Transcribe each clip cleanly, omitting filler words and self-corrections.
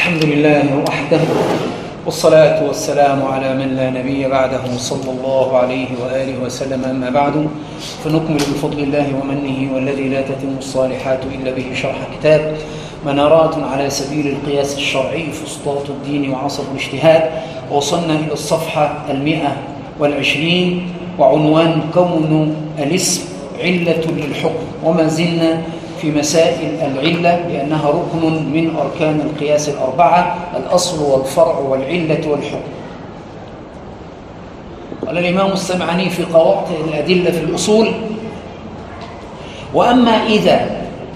الحمد لله وحده، والصلاة والسلام على من لا نبي بعده صلى الله عليه وآله وسلم. أما بعد، فنكمل بفضل الله ومنه والذي لا تتم الصالحات إلا به شرح كتاب منارات على سبيل القياس الشرعي فسطاط الدين وعصب الاجتهاد. وصلنا إلى الصفحة 120 وعنوان كون الاسم علة للحكم، وما زلنا في مسائل العلة لأنها ركن من أركان القياس الأربعة: الأصل والفرع والعلة والحكم. قال الإمام السمعاني في قواعد الأدلة في الأصول: وأما إذا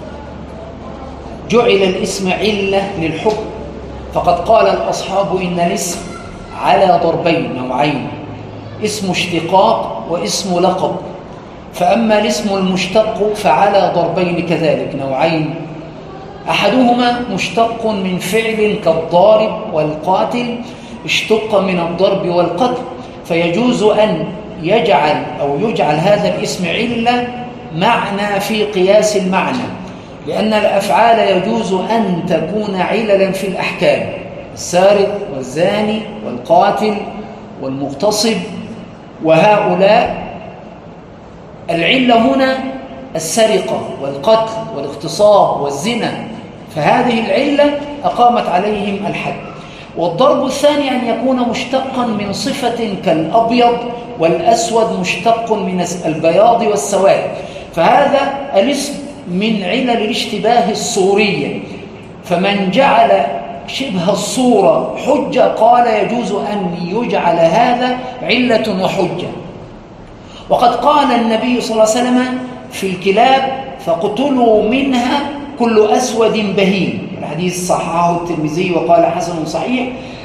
جعل الاسم علة للحكم فقد قال الأصحاب إن الاسم على ضربين نوعين: اسم اشتقاق واسم لقب. فأما الاسم المشتق فعلى ضربين كذلك نوعين: أحدهما مشتق من فعل كالضارب والقاتل، اشتق من الضرب والقتل، فيجوز أن يجعل هذا الاسم علة معنى في قياس المعنى، لأن الأفعال يجوز أن تكون عللا في الأحكام: السارق والزاني والقاتل والمغتصب، وهؤلاء العلة هنا السرقة والقتل والاغتصاب والزنا، فهذه العلة أقامت عليهم الحد. والضرب الثاني أن يكون مشتقا من صفة كالأبيض، والأسود مشتق من البياض والسواد، فهذا الاسم من علل الاشتباه الصورية. فمن جعل شبه الصورة حجة قال يجوز أن يجعل هذا علة وحجة. وقد قال النبي صلى الله عليه وسلم في الكلاب: فاقتلوا منها كل أسود بهيم. الحديث صححه الترمذي وقال حسن صحيح،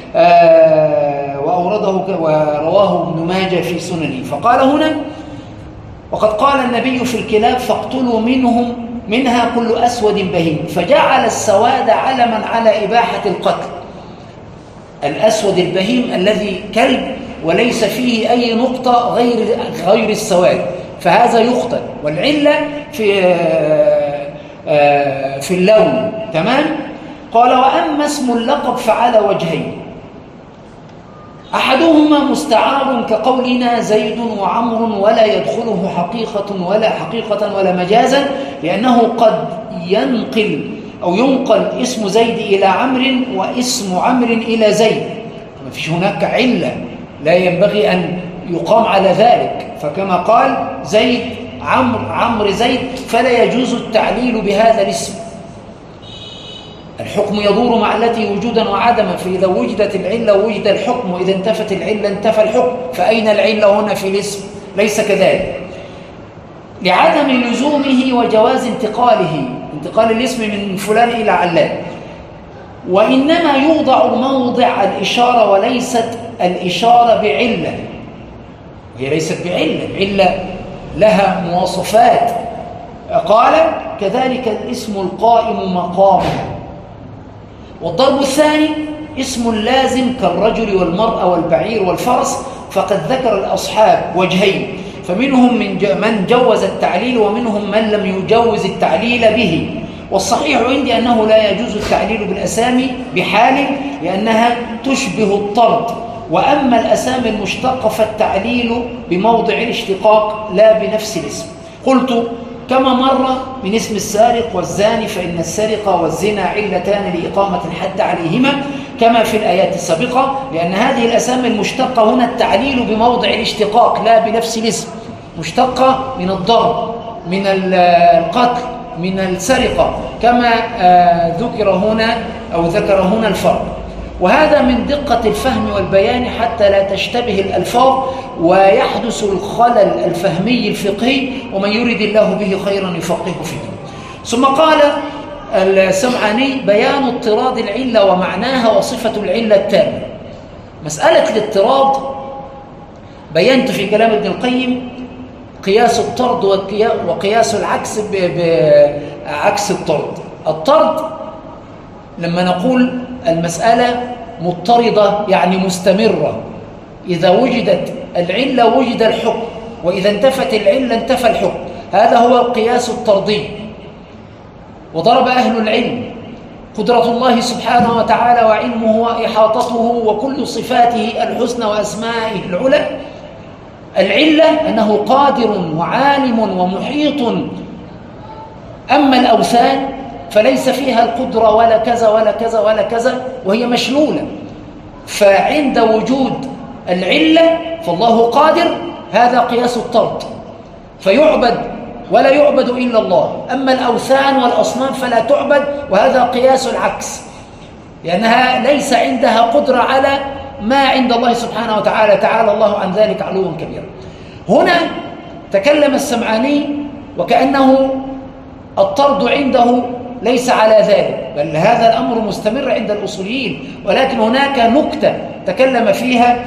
ورواه ابن ماجه في سننه. فقال هنا: وقد قال النبي في الكلاب: فاقتلوا منها كل أسود بهيم، فجعل السواد علما على إباحة القتل. الأسود البهيم الذي كلب وليس فيه أي نقطة غير السواد، فهذا يقتل، والعلة في اللون. تمام؟ قال: وأما اسم اللقب فعلى وجهين: أحدهما مستعار كقولنا زيد وعمر، ولا يدخله حقيقة ولا مجازا، لأنه قد ينقل اسم زيد إلى عمرو واسم عمرو إلى زيد، ما فيش هناك علة، لا ينبغي أن يقام على ذلك. فكما قال زيد عمرو زيد، فلا يجوز التعليل بهذا الاسم. الحكم يدور مع التي وجودا وعدما، فإذا وجدت العلة وجد الحكم، وإذا انتفت العلة انتفى الحكم، فأين العلة هنا في الاسم؟ ليس كذلك، لعدم لزومه وجواز انتقال الاسم من فلان إلى علان. وإنما يوضع موضع الإشارة وليست الإشارة بعلة، هي ليست بعلة، العلة لها مواصفات. قال: كذلك الاسم القائم مقامه. والضرب الثاني اسم لازم كالرجل والمرأة والبعير والفرس، فقد ذكر الأصحاب وجهين: فمنهم من جوز التعليل، ومنهم من لم يجوز التعليل به. والصحيح عندي أنه لا يجوز التعليل بالأسامي بحال، لأنها تشبه الطرد. وأما الأسامي المشتقة فالتعليل بموضع الاشتقاق لا بنفس الاسم. قلت: كما مر من اسم السارق والزاني، فإن السرقة والزنا علتان لإقامة الحد عليهما كما في الآيات السابقة، لأن هذه الأسامي المشتقة هنا التعليل بموضع الاشتقاق لا بنفس الاسم، مشتقة من الضرب، من القتل، من السرقة، كما ذكر هنا الفرق. وهذا من دقة الفهم والبيان حتى لا تشتبه الألفاظ ويحدث الخلل الفهمي الفقهي، ومن يريد الله به خيرا يفقهه في الدين. ثم قال السمعاني: بيان اضطراد العلة ومعناها وصفة العلة التامة. مسألة الاضطراد بينت في كلام ابن القيم قياس الطرد وقياس العكس بعكس الطرد. الطرد لما نقول المسألة مضطردة يعني مستمرة، إذا وجدت العلة وجد الحكم، وإذا انتفت العلة انتفى الحكم، هذا هو القياس الطردي. وضرب أهل العلم قدرة الله سبحانه وتعالى وعلمه وإحاطته وكل صفاته الحسنى وأسمائه العلى. العلة أنه قادر وعالم ومحيط. أما الأوثان فليس فيها القدرة ولا كذا ولا كذا ولا كذا، وهي مشلولة. فعند وجود العلة فالله قادر، هذا قياس الطرد، فيعبد ولا يعبد إلا الله. أما الأوثان والأصنام فلا تعبد، وهذا قياس العكس، لأنها ليس عندها قدرة على ما عند الله سبحانه وتعالى، تعالى الله عن ذلك علوا كبيرا. هنا تكلم السمعاني وكأنه الطرد عنده ليس على ذلك، بل هذا الأمر مستمر عند الأصوليين، ولكن هناك نكتة تكلم فيها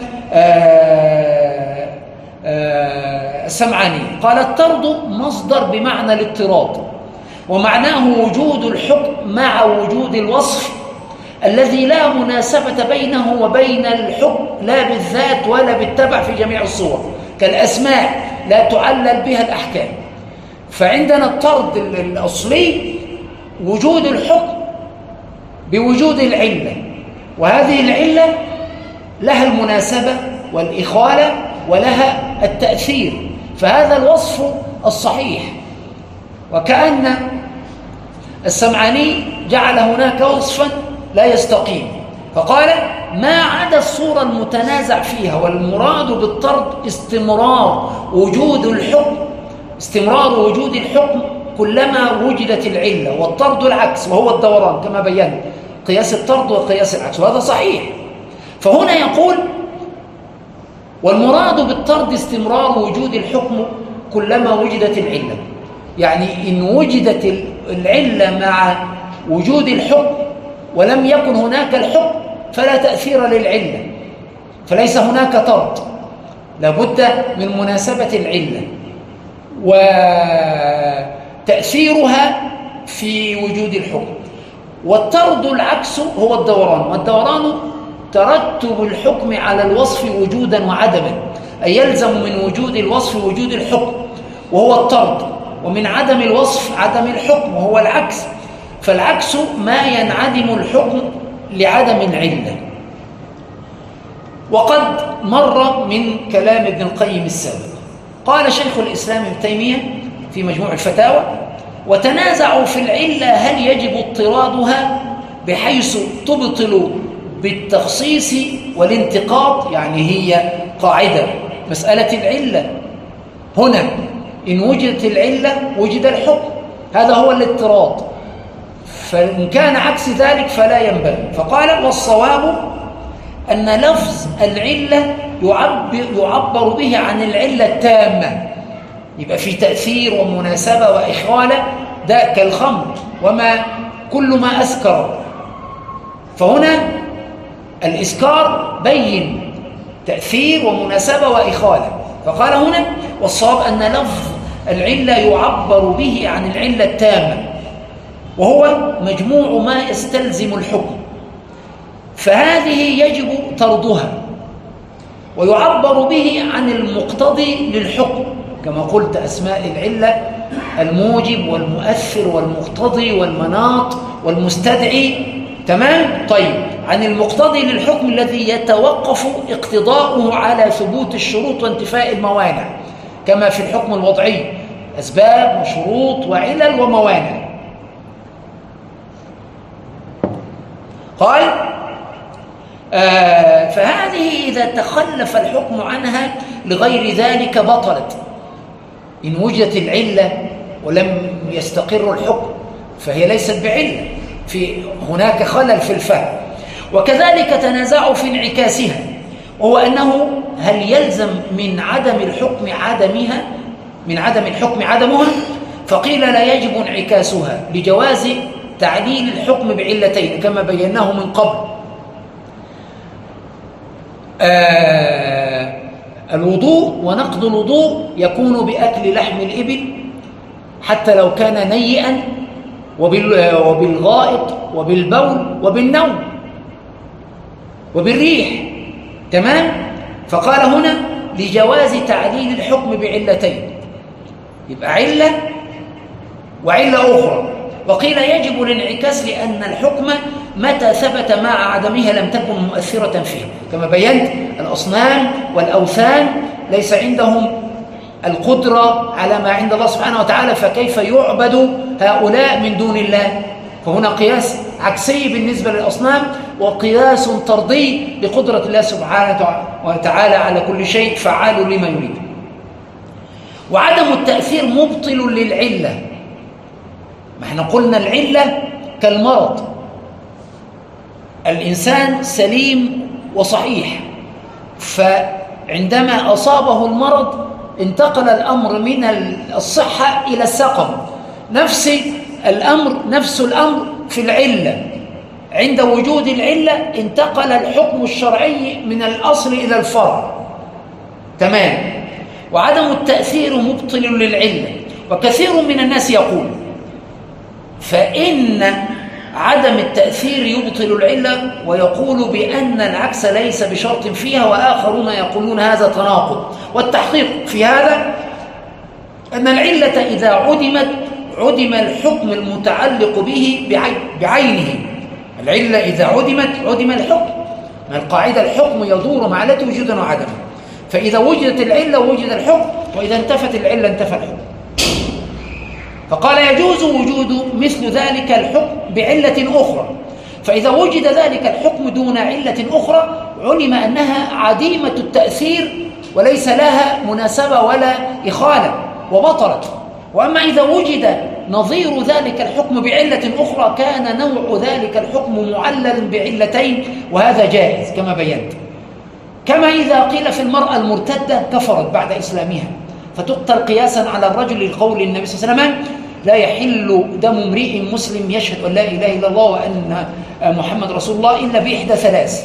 السمعاني. قال: الطرد مصدر بمعنى الاضطراد، ومعناه وجود الحكم مع وجود الوصف الذي لا مناسبة بينه وبين الحكم، لا بالذات ولا بالتبع في جميع الصور، كالأسماء لا تعلل بها الأحكام. فعندنا الطرد الأصلي وجود الحكم بوجود العلة، وهذه العلة لها المناسبة والإخالة ولها التأثير، فهذا الوصف الصحيح. وكأن السمعاني جعل هناك وصفا لا يستقيم، فقال: ما عدا الصورة المتنازع فيها، والمراد بالطرد استمرار وجود الحكم، استمرار وجود الحكم كلما وجدت العلة، والطرد العكس وهو الدوران كما بينا، قياس الطرد وقياس العكس، وهذا صحيح. فهنا يقول: والمراد بالطرد استمرار وجود الحكم كلما وجدت العلة، يعني إن وجدت العلة مع وجود الحكم ولم يكن هناك الحكم فلا تأثير للعلة، فليس هناك طرد، لابد من مناسبة العلة وتأثيرها في وجود الحكم. والطرد العكس هو الدوران، والدوران ترتب الحكم على الوصف وجودا وعدما، أي يلزم من وجود الوصف وجود الحكم وهو الطرد، ومن عدم الوصف عدم الحكم وهو العكس. فالعكس ما ينعدم الحكم لعدم العلة. وقد مر من كلام ابن القيم السابق، قال شيخ الإسلام ابن تيمية في مجموع الفتاوى: وتنازعوا في العلة هل يجب اضطرادها بحيث تبطل بالتخصيص والانتقاض. يعني هي قاعدة مسألة العلة هنا، إن وجدت العلة وجد الحكم، هذا هو الاضطراد، فإن كان عكس ذلك فلا ينبغي. فقال: والصواب أن لفظ العلة يعبر به عن العلة التامة، يبقى في تأثير ومناسبة وإخالة، ده كالخمر وما كل ما أسكر. فهنا الإسكار بين تأثير ومناسبة وإخالة. فقال هنا: والصواب أن لفظ العلة يعبر به عن العلة التامة، وهو مجموع ما يستلزم الحكم، فهذه يجب طردها. ويعبر به عن المقتضي للحكم، كما قلت أسماء العلة: الموجب والمؤثر والمقتضي والمناط والمستدعي. تمام؟ طيب، عن المقتضي للحكم الذي يتوقف اقتضاؤه على ثبوت الشروط وانتفاء الموانع، كما في الحكم الوضعي: أسباب وشروط وعلل وموانع. قال: فهذه إذا تخلف الحكم عنها لغير ذلك بطلت. إن وجدت العلة ولم يستقر الحكم فهي ليست بعلة، هناك خلل في الفهم. وكذلك تنازعوا في انعكاسها، وهو أنه هل يلزم من عدم الحكم عدمها؟ فقيل: لا يجب انعكاسها لجواز تعليل الحكم بعلتين كما بيناه من قبل. الوضوء ونقض الوضوء يكون بأكل لحم الإبل حتى لو كان نيئا، وبالغائط وبالبول وبالنوم وبالريح. تمام؟ فقال هنا: لجواز تعليل الحكم بعلتين، يبقى علة وعلة أخرى. وقيل يجب الانعكاس لأن الحكم متى ثبت مع عدمها لم تكن مؤثرة فيه. كما بينت الأصنام والأوثان ليس عندهم القدرة على ما عند الله سبحانه وتعالى، فكيف يعبد هؤلاء من دون الله؟ فهنا قياس عكسي بالنسبة للأصنام، وقياس طردي بقدرة الله سبحانه وتعالى على كل شيء فعال لما يريد. وعدم التأثير مبطل للعلة. ما احنا قلنا العلة كالمرض، الإنسان سليم وصحيح، فعندما أصابه المرض انتقل الأمر من الصحة إلى السقم. نفس الأمر في العلة، عند وجود العلة انتقل الحكم الشرعي من الأصل إلى الفرع. تمام. وعدم التأثير مبطل للعلة. وكثير من الناس يقول فإن عدم التأثير يبطل العلة، ويقول بأن العكس ليس بشرط فيها، وآخرون يقولون هذا تناقض. والتحقيق في هذا أن العلة إذا عدمت عدم الحكم المتعلق به بعينه. العلة إذا عدمت عدم الحكم. ما القاعدة الحكم يدور مع التي وجودا وعدما، فإذا وجدت العلة وجد الحكم، وإذا انتفت العلة انتفى الحكم. فقال يجوز وجود مثل ذلك الحكم بعلة أخرى، فإذا وجد ذلك الحكم دون علة أخرى علم أنها عديمة التأثير وليس لها مناسبة ولا إخالة وبطلت. وأما إذا وجد نظير ذلك الحكم بعلة أخرى كان نوع ذلك الحكم معلل بعلتين، وهذا جائز كما بينت. كما إذا قيل في المرأة المرتدة كفرت بعد إسلامها فتقتل قياسا على الرجل لقول النبي صلى الله عليه وسلم لا يحل دم امرئ مسلم يشهد أن لا إله إلا الله وأن محمد رسول الله إلا بإحدى ثلاث: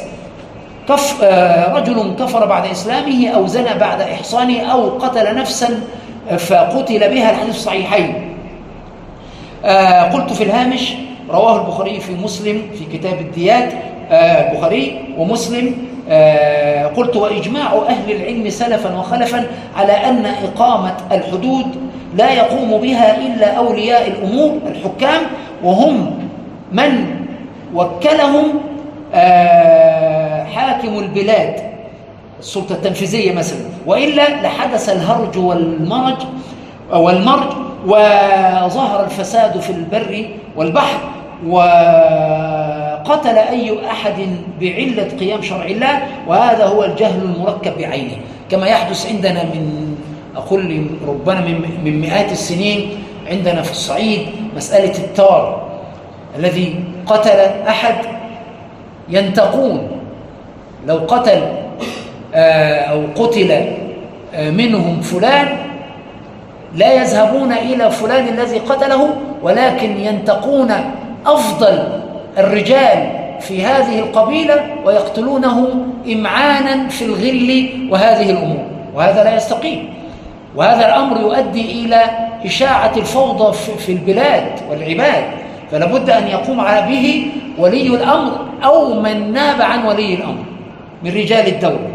رجل كفر بعد إسلامه، أو زنى بعد إحصانه، أو قتل نفسا فقتل بها. الحديث الصحيحين. قلت في الهامش رواه البخاري في مسلم في كتاب الديات، البخاري ومسلم. قلت وإجماع أهل العلم سلفا وخلفا على أن إقامة الحدود لا يقوم بها إلا أولياء الأمور الحكام، وهم من وكلهم حاكم البلاد السلطة التنفيذية مثلا، وإلا لحدث الهرج والمرج وظهر الفساد في البر والبحر، وقتل أي أحد بعلة قيام شرع الله، وهذا هو الجهل المركب بعينه. كما يحدث عندنا أقول ربما من مئات السنين عندنا في الصعيد مسألة التار الذي قتل أحد، ينتقون لو قتل أو قتل منهم فلان لا يذهبون إلى فلان الذي قتله، ولكن ينتقون أفضل الرجال في هذه القبيلة ويقتلونه إمعانا في الغل وهذه الأمور، وهذا لا يستقيم. وهذا الأمر يؤدي إلى إشاعة الفوضى في البلاد والعباد، فلا بد أن يقوم به ولي الأمر أو من ناب عن ولي الأمر من رجال الدولة،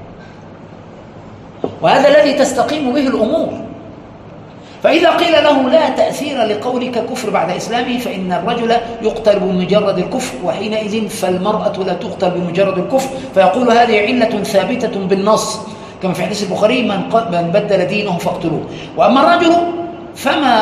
وهذا الذي تستقيم به الأمور. فإذا قيل له لا تأثير لقولك كفر بعد إسلامه فإن الرجل يقتل بمجرد الكفر، وحينئذ فالمرأة لا تقتل بمجرد الكفر، فيقول هذه علة ثابتة بالنص كما في حديث البخاري من بدل دينه فاقتلوه. وأما الرجل فما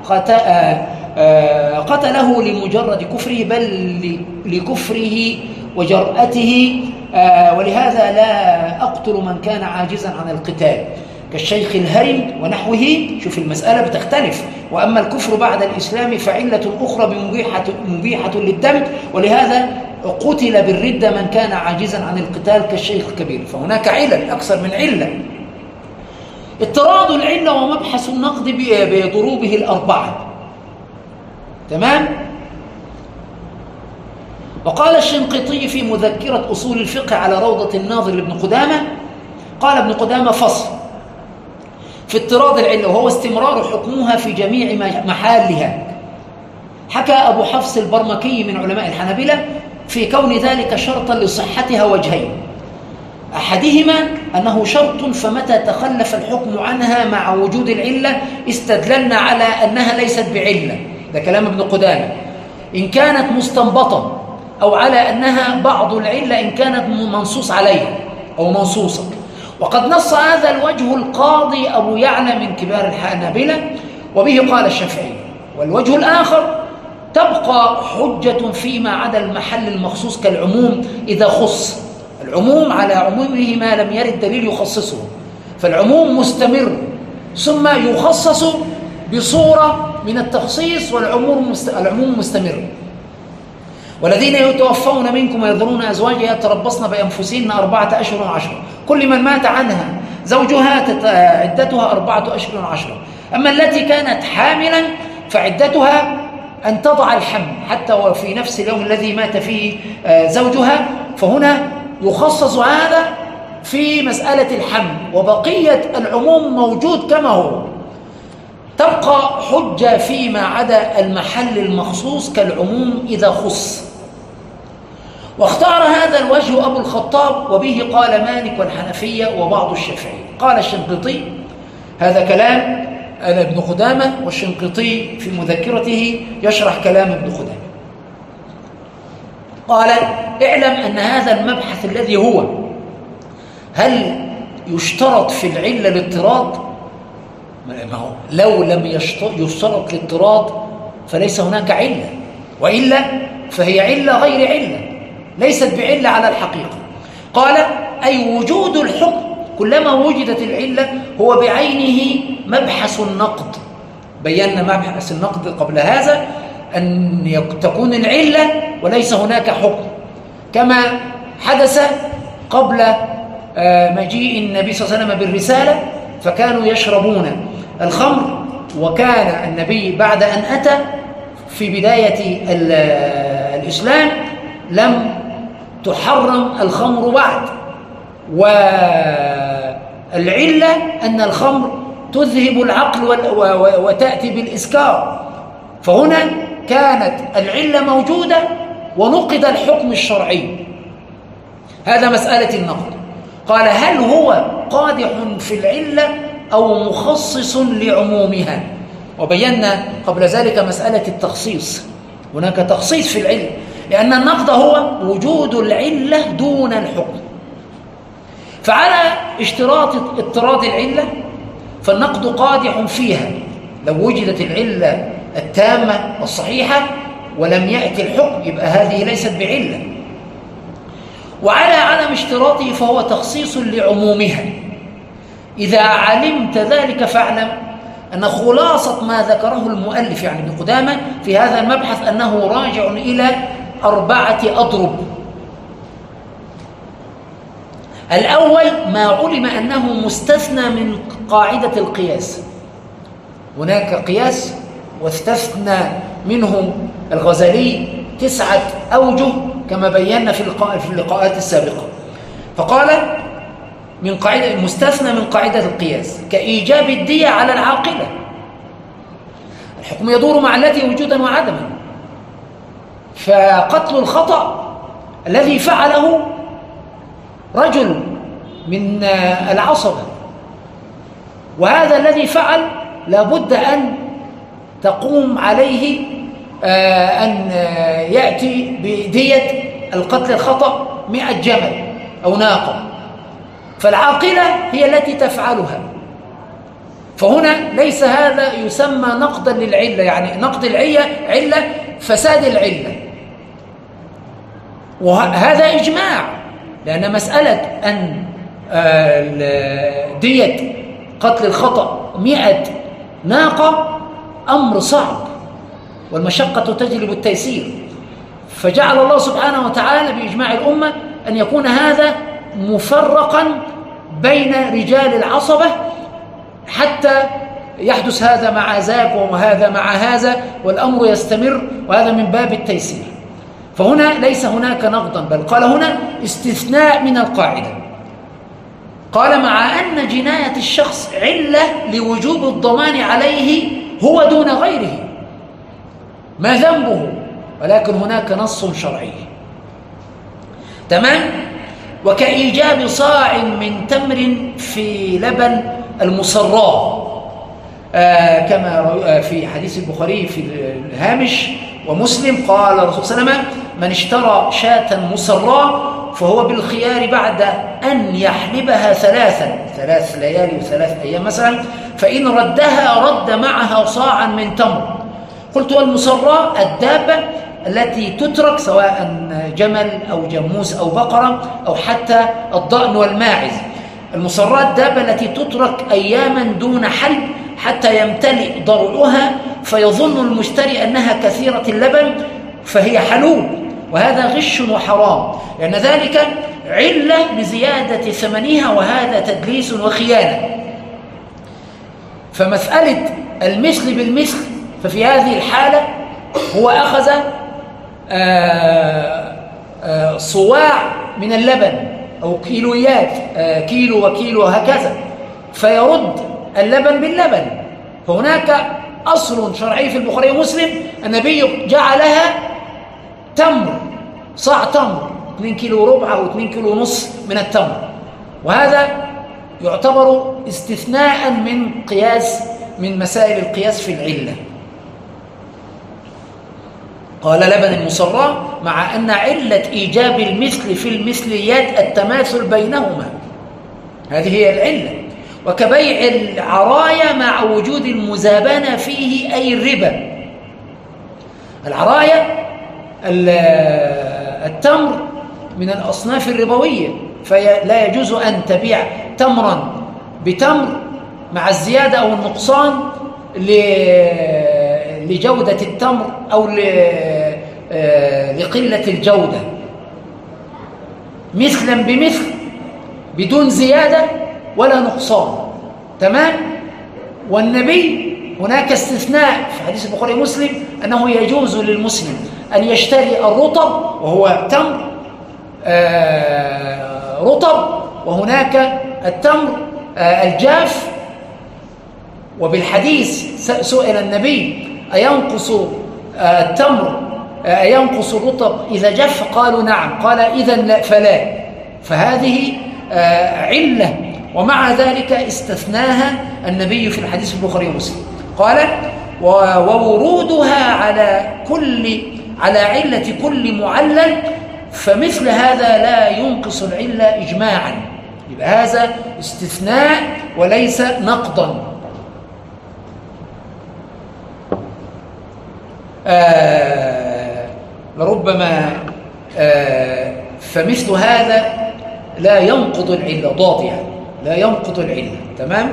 قتله لمجرد كفره بل لكفره وجرأته، ولهذا لا أقتل من كان عاجزا عن القتال كالشيخ الهرم ونحوه. شوف المسألة بتختلف. وأما الكفر بعد الإسلام فعلة أخرى مبيحة للدم، ولهذا قتل بالردة من كان عاجزا عن القتال كالشيخ الكبير. فهناك علل أكثر من علة. اضطراد العلة ومبحث النقد بضروبه الأربعة. تمام؟ وقال الشنقيطي في مذكرة أصول الفقه على روضة الناظر لابن قدامة، قال ابن قدامة فصل في اضطراد العلة وهو استمرار حكمها في جميع محالها. حكى أبو حفص البرمكي من علماء الحنابلة في كون ذلك شرطا لصحتها وجهين: أحدهما أنه شرط فمتى تخلف الحكم عنها مع وجود العلة استدللنا على أنها ليست بعلة، ده كلام ابن قدامة، إن كانت مستنبطة أو على أنها بعض العلة إن كانت منصوص عليها أو منصوصة. وقد نص هذا الوجه القاضي أبو يعلى من كبار الحنابلة، وبه قال الشافعي. والوجه الآخر تبقى حجة فيما عدا المحل المخصوص كالعموم إذا خص. العموم على عمومه ما لم يرد دليل يخصصه، فالعموم مستمر ثم يخصص بصورة من التخصيص، والعموم مستمر. والذين يتوفون منكم ويذرون أزواجا يتربصن بأنفسهن 4 أشهر وعشرة، كل من مات عنها زوجها عدتها 4 أشهر وعشرة. أما التي كانت حاملا فعدتها أن تضع الحمل حتى وفي نفس اليوم الذي مات فيه زوجها، فهنا يخصص هذا في مسألة الحمل، وبقية العموم موجود كما هو. تبقى حجة فيما عدا المحل المخصوص كالعموم إذا خص. واختار هذا الوجه أبو الخطاب، وبه قال مالك والحنفية وبعض الشافعي. قال الشنقيطي، هذا كلام ابن قدامة، والشنقيطي في مذكرته يشرح كلام ابن قدامة. قال: اعلم أن هذا المبحث الذي هو هل يشترط في العلة الاضطراد؟ ما هو لو لم يشترط الاضطراد فليس هناك علة، وإلا فهي علة غير علة، ليست بعلة على الحقيقة. قال: أي وجود الحكم كلما وجدت العلة هو بعينه مبحث النقد. بينا مبحث النقد قبل هذا، أن تكون العلة وليس هناك حكم، كما حدث قبل مجيء النبي صلى الله عليه وسلم بالرسالة، فكانوا يشربون الخمر، وكان النبي بعد أن أتى في بداية الإسلام لم تحرم الخمر بعد، والعلة أن الخمر تذهب العقل وتأتي بالإسكار، فهنا كانت العلة موجودة ونقض الحكم الشرعي. هذا مسألة النقد. قال: هل هو قادح في العلة أو مخصص لعمومها؟ وبينا قبل ذلك مسألة التخصيص، هناك تخصيص في العلة، لأن النقد هو وجود العلة دون الحكم. فعلى اشتراط اضطراد العلة فالنقد قادح فيها لو وجدت العلة التامة الصحيحة ولم يأتي الحكم، يبقى هذه ليست بعلة. وعلى عدم اشتراطه فهو تخصيص لعمومها. إذا علمت ذلك فاعلم أن خلاصة ما ذكره المؤلف يعني ابن قدامة في هذا المبحث أنه راجع إلى 4 أضرب. الأول ما علم أنه مستثنى من قاعدة القياس، هناك قياس واستثنى منه الغزالي 9 أوجه كما بينا في اللقاءات السابقة. فقال من قاعدة مستثنى من قاعدة القياس كإيجاب الدية على العاقلة، الحكم يدور مع التي وجودا وعدما، فقتل الخطأ الذي فعله رجل من العصبة، وهذا الذي فعل لابد أن تقوم عليه أن يأتي بدية القتل الخطأ 100 جمل أو ناقة، فالعاقلة هي التي تفعلها. فهنا ليس هذا يسمى نقدا للعلة، يعني نقد علة فساد العلة، وهذا إجماع، لأن مسألة أن دية قتل الخطأ 100 ناقة أمر صعب، والمشقة تجلب التيسير، فجعل الله سبحانه وتعالى بإجماع الأمة أن يكون هذا مفرقا بين رجال العصبة حتى يحدث هذا مع ذاك وهذا مع هذا، والأمر يستمر، وهذا من باب التيسير. فهنا ليس هناك نقضا، بل قال هنا استثناء من القاعدة. قال مع أن جناية الشخص علة لوجوب الضمان عليه هو دون غيره، ما ذنبه، ولكن هناك نص شرعي. تمام؟ وكإيجاب صاع من تمر في لبن المصراة، كما في حديث البخاري في الهامش ومسلم، قال الرسول صلى الله عليه وسلم: من اشترى شاة مصراة فهو بالخيار بعد أن يحلبها 3 ليالي و3 أيام مثلا، فإن ردها رد معها صاعا من تمر. قلت: والمصراة الدابة التي تترك، سواء جمل أو جاموس أو بقرة أو حتى الضأن والماعز. المصراة الدابة التي تترك أياما دون حلب حتى يمتلئ ضرعها فيظن المشتري أنها كثيرة اللبن فهي حلوب، وهذا غش وحرام، لأن ذلك علة لزيادة ثمنها، وهذا تدليس وخيانة. فمسألة المثل بالمثل، ففي هذه الحالة هو أخذ صواع من اللبن أو كيلويات، كيلو وكيلو وهكذا، فيرد اللبن باللبن. فهناك أصل شرعي في البخاري ومسلم، النبي جعلها تمر، صاع تمر، 2 كيلو وربع أو 2 كيلو ونص من التمر، وهذا يعتبر استثناء من مسائل القياس في العلة. قال: لبن المصراة، مع أن علة إيجاب المثل في المثليات التماثل بينهما، هذه هي العلة. وكبيع العرايا مع وجود المزابنة فيه، أي الربا. العرايا التمر من الأصناف الربوية، فلا يجوز أن تبيع تمرا بتمر مع الزيادة أو النقصان لجودة التمر أو لقلة الجودة، مثلا بمثل بدون زيادة ولا نقصان. تمام؟ والنبي هناك استثناء في حديث البخاري ومسلم أنه يجوز للمسلم أن يشتري الرطب، وهو تمر رطب، وهناك التمر الجاف. وبالحديث سئل النبي: أينقص التمر أينقص الرطب إذا جف؟ قالوا: نعم. قال: إذن فلا. فهذه علة، ومع ذلك استثناها النبي في الحديث البخاري ومسلم. قال: وورودها على علة كل معلل، فمثل هذا لا ينقص العلة إجماعا. يبقى هذا استثناء وليس نقضا. لربما فمثل هذا لا ينقض العلة، ضاطئة، لا ينقض العلة. تمام؟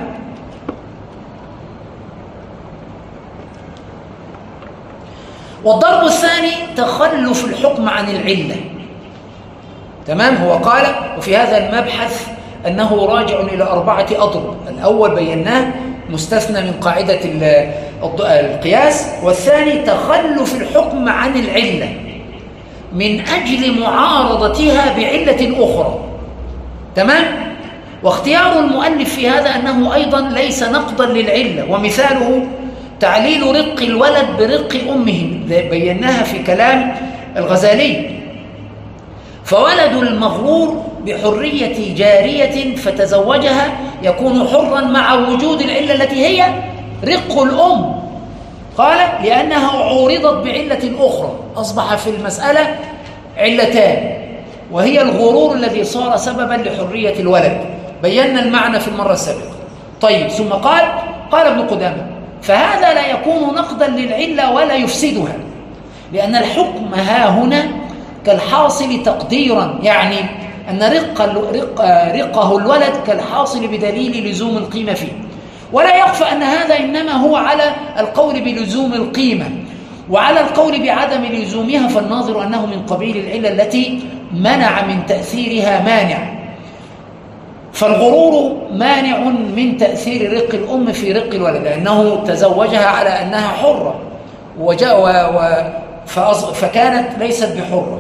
والضرب الثاني تخلف الحكم عن العلة. تمام؟ هو قال: وفي هذا المبحث أنه راجع إلى 4 أضرب. الأول بيناه مستثنى من قاعدة القياس، والثاني تخلف الحكم عن العلة من أجل معارضتها بعلة أخرى. تمام؟ واختيار المؤلف في هذا أنه أيضا ليس نقضا للعلة، ومثاله تعليل رق الولد برق أمه، بيناها في كلام الغزالي. فولد المغرور بحرية جارية فتزوجها يكون حرا مع وجود العلة التي هي رق الأم. قال: لأنها عورضت بعلة أخرى، أصبح في المسألة علتان، وهي الغرور الذي صار سببا لحرية الولد. بينا المعنى في المرة السابقة. طيب، ثم قال ابن قدامة: فهذا لا يكون نقضا للعلة ولا يفسدها، لأن الحكم ها هنا كالحاصل تقديرا، يعني أن رقه الولد كالحاصل بدليل لزوم القيمة فيه. ولا يخفى أن هذا إنما هو على القول بلزوم القيمة، وعلى القول بعدم لزومها فالناظر أنه من قبيل العلة التي منع من تأثيرها مانع. فالغرور مانع من تأثير رق الأم في رق الولد، لأنه تزوجها على أنها حرة فكانت ليست بحرة.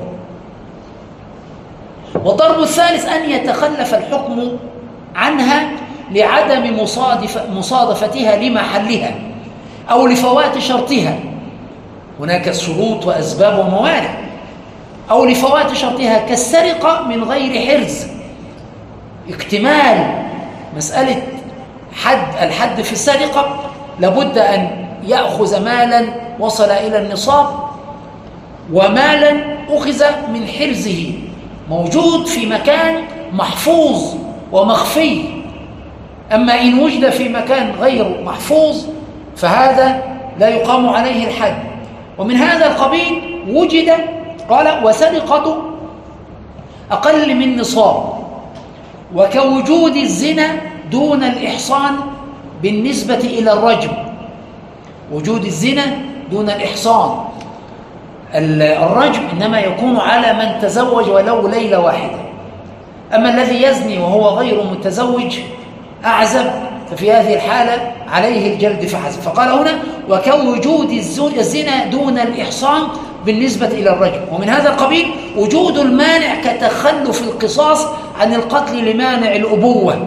والضرب الثالث أن يتخلف الحكم عنها لعدم مصادفتها لمحلها أو لفوات شرطها. هناك شروط وأسباب وموانع. أو لفوات شرطها كالسرقة من غير حرز، اكتمال مسألة الحد في السرقة لابد أن يأخذ مالا وصل إلى النصاب، ومالا أخذ من حرزه موجود في مكان محفوظ ومخفي. أما إن وجد في مكان غير محفوظ فهذا لا يقام عليه الحد. ومن هذا القبيل وجد، قال وسرقة أقل من نصاب، وكوجود الزنا دون الإحصان بالنسبة إلى الرجم. وجود الزنا دون الإحصان، الرجم إنما يكون على من تزوج ولو ليلة واحدة. أما الذي يزني وهو غير متزوج أعزب ففي هذه الحالة عليه الجلد فحسب. فقال هنا وكوجود الزنا دون الإحصان بالنسبة إلى الرجم. ومن هذا القبيل وجود المانع كتخلف القصاص عن القتل لمانع الأبوة.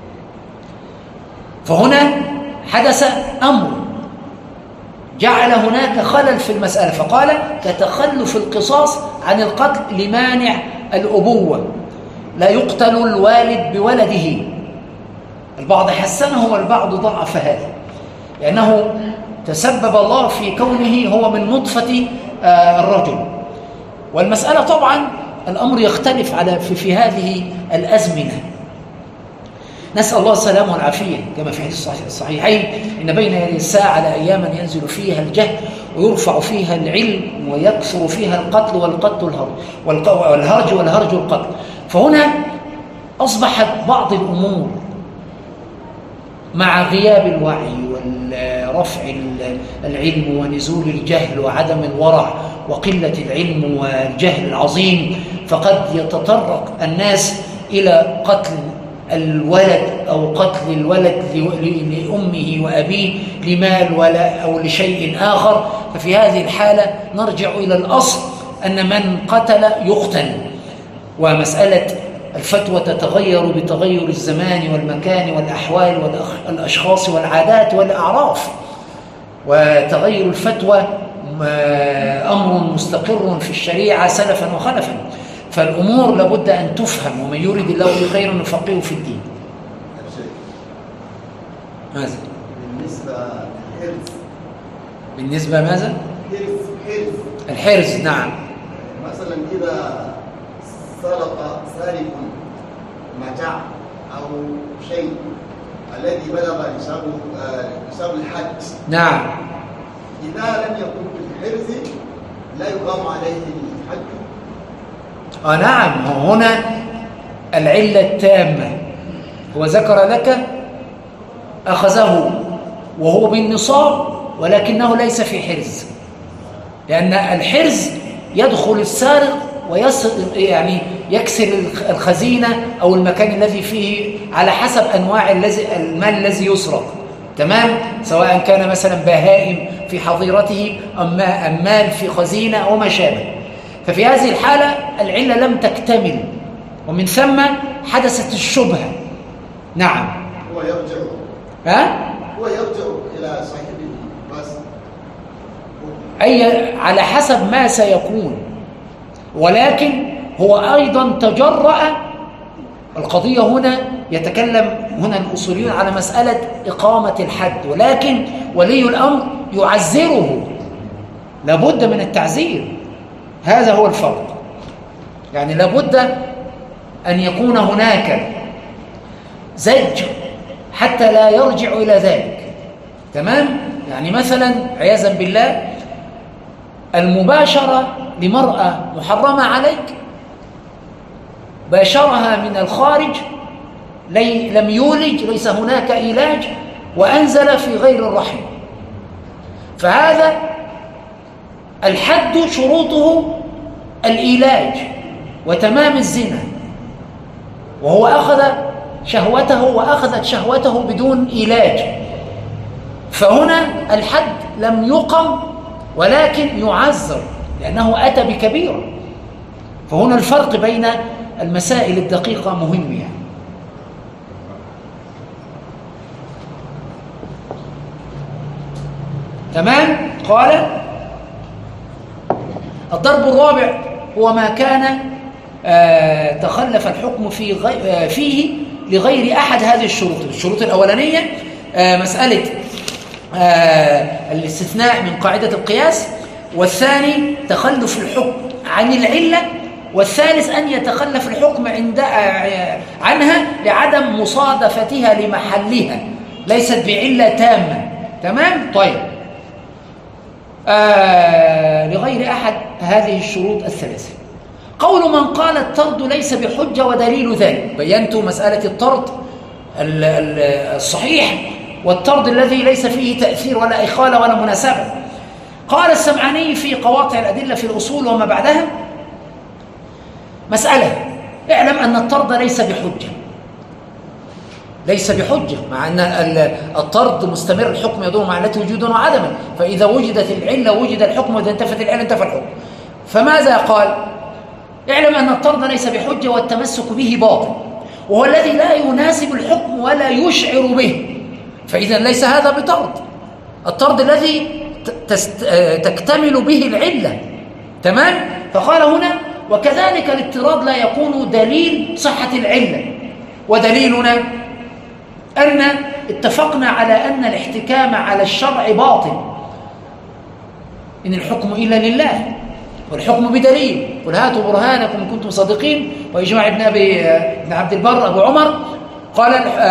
فهنا حدث أمر جعل هناك خلل في المسألة، فقال كتخلف القصاص عن القتل لمانع الأبوة، لا يقتل الوالد بولده. البعض حسنه والبعض ضعف هذا، لأنه تسبب الله في كونه هو من نطفة الرجل. والمسألة طبعا الأمر يختلف في هذه الأزمنة. نسأل الله السلامة والعافية، كما في حديث الصحيحين إن بين يدي الساعة لأياما ينزل فيها الجهل ويرفع فيها العلم ويكثر فيها القتل والهرج القتل. فهنا أصبحت بعض الأمور مع غياب الوعي ورفع العلم ونزول الجهل وعدم الورع وقلة العلم والجهل العظيم، فقد يتطرق الناس إلى قتل الولد أو قتل الولد لأمه وأبيه لمال ولا أو لشيء آخر. ففي هذه الحالة نرجع إلى الأصل أن من قتل يقتل. ومسألة الفتوى تتغير بتغير الزمان والمكان والأحوال والأشخاص والعادات والأعراف، وتغير الفتوى أمر مستقر في الشريعة سلفا وخلفا. فالأمور لابد أن تفهم، ومن يريد الله به خيرا يفقهه في الدين. ماذا؟ بالنسبة ماذا؟ الحرز. نعم. مثلا إذا سرق سارق متاع أو شيء الذي بلغ نصاب الحد، نعم، إذا لم يكن في الحرز لا يقام عليه الحد. نعم. هنا العلة التامة، هو ذكر لك أخذه وهو بالنصاب ولكنه ليس في حرز، لأن الحرز يدخل السارق يعني يكسر الخزينة أو المكان الذي فيه على حسب أنواع المال الذي يسرق. تمام، سواء كان مثلا بهائم في حظيرته أم مال في خزينة وما شابه. ففي هذه الحالة العلة لم تكتمل، ومن ثم حدثت الشبهة. نعم. هو يرجع إلى صاحبه بس أي على حسب ما سيكون، ولكن هو أيضا تجرأ. القضية هنا يتكلم هنا الأصوليون على مسألة إقامة الحد، ولكن ولي الأمر يعزره، لابد من التعزير. هذا هو الفرق. يعني لابد أن يكون هناك زج حتى لا يرجع إلى ذلك. تمام؟ يعني مثلا عياذا بالله المباشرة لمرأة محرمة عليك، باشرها من الخارج، لم يولج، ليس هناك علاج، وأنزل في غير الرحم، فهذا الحد شروطه العلاج وتمام الزنا، وهو أخذ شهوته وأخذت شهوته بدون علاج. فهنا الحد لم يقم ولكن يعزر لأنه أتى بكبيرة. فهنا الفرق بين المسائل الدقيقة مهم يعني. تمام؟ قال الضرب الرابع هو ما كان تخلف الحكم فيه لغير أحد هذه الشروط. الشروط الأولانية مسألة الاستثناء من قاعدة القياس، والثاني تخلف الحكم عن العلة، والثالث أن يتخلف الحكم عنها لعدم مصادفتها لمحلها، ليست بعلة تامة. تمام؟ طيب. لغير أحد هذه الشروط الثلاثة. قول من قال الطرد ليس بحجة ودليل ذلك، بينت مسألة الطرد الصحيح والطرد الذي ليس فيه تأثير ولا إخالة ولا مناسبة. قال السمعاني في قواطع الأدلة في الأصول وما بعدها: مسألة، اعلم أن الطرد ليس بحجة، ليس بحجة، مع أن الطرد مستمر، الحكم يدور مع التي وجودا وعدما، فإذا وجدت العلة وجد الحكم، وإذا انتفت العلة انتفى الحكم. فماذا قال؟ اعلم أن الطرد ليس بحجة والتمسك به باطل، وهو الذي لا يناسب الحكم ولا يشعر به، فإذا ليس هذا بطرد. الطرد الذي تكتمل به العلة. تمام؟ فقال هنا: وكذلك الاضطراد لا يكون دليل صحة العلة، ودليلنا أن اتفقنا على أن الاحتكام على الشرع باطل، إن الحكم إلا لله والحكم بدليل، قل هاتوا برهانكم إن كنتم صادقين. وإجماع ابن عبد البر أبو عمر قال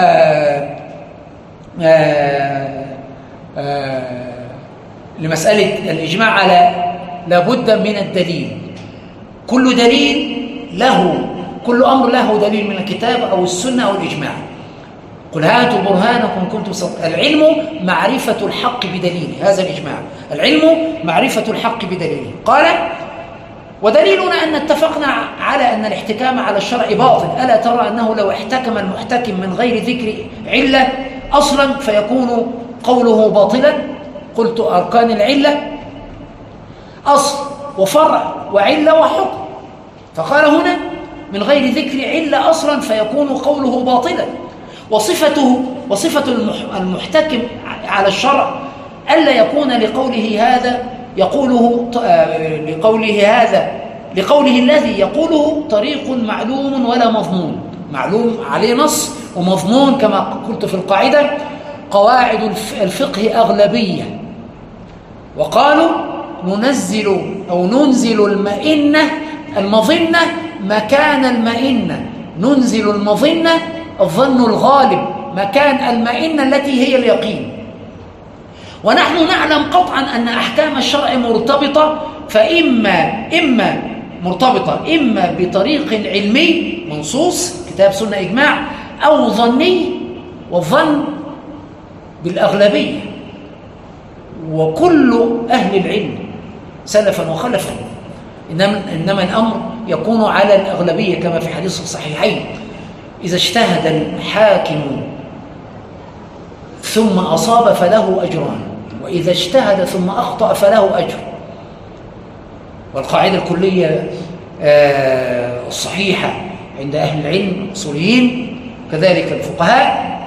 لمسألة الإجماع على لابد من الدليل، كل دليل له، كل أمر له دليل من الكتاب أو السنة أو الإجماع. قل هاتوا برهانكم إن كنتم صادقين. العلم معرفة الحق بدليله، هذا الإجماع، العلم معرفة الحق بدليله. قال: ودليلنا أن اتفقنا على أن الاحتكام على الشرع باطل، ألا ترى أنه لو احتكم المحتكم من غير ذكر علة أصلا فيكون قوله باطلا؟ قلت: أركان العلة أصل وفرع وعلة وحكم، فقال هنا: من غير ذكر علة أصلا فيكون قوله باطلا. وصفة المحتكم على الشرع ألا يكون لقوله الذي يقوله طريق معلوم ولا مضمون، معلوم عليه نص ومضمون، كما قلت في القاعدة: قواعد الفقه أغلبية، وقالوا ننزل المظنة مكان المئنة، ننزل المظنة الظن الغالب مكان المئنة التي هي اليقين. ونحن نعلم قطعا أن أحكام الشرع مرتبطة، إما بطريق علمي منصوص كتاب سنة إجماع، أو ظني، والظن بالأغلبية. وكل أهل العلم سلفا وخلفا إنما الأمر يكون على الأغلبية، كما في حديث الصحيحين: إذا اجتهد الحاكم ثم أصاب فله أجران، وإذا اجتهد ثم أخطأ فله أجر. والقاعدة الكلية الصحيحة عند أهل العلم الأصوليين كذلك الفقهاء: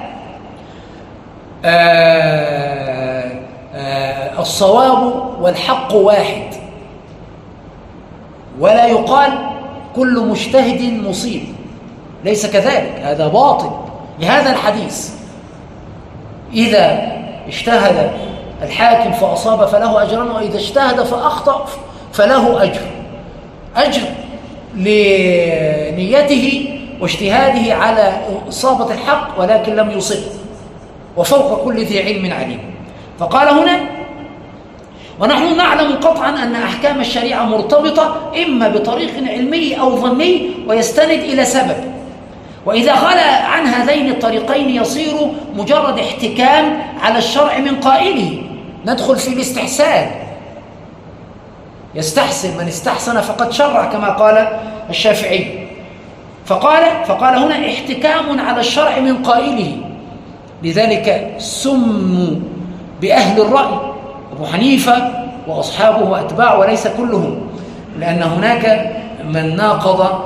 الصواب والحق واحد، ولا يقال كل مجتهد مصيب، ليس كذلك، هذا باطل لهذا الحديث. إذا اجتهد الحاكم فأصاب فله أجران، وإذا اجتهد فأخطأ فله أجر لنيته واجتهاده على إصابة الحق ولكن لم يصب، وفوق كل ذي علم عليم. فقال هنا: ونحن نعلم قطعا أن أحكام الشريعة مرتبطة إما بطريق علمي أو ظني ويستند إلى سبب، وإذا خلا عن هذين الطريقين يصير مجرد احتكام على الشرع من قائله. ندخل في الاستحسان، يستحسن من استحسن فقد شرع، كما قال الشافعي. فقال هنا: احتكام على الشرع من قائله. لذلك سموا بأهل الرأي أبو حنيفة وأصحابه وأتباعه، وليس كلهم، لأن هناك من ناقض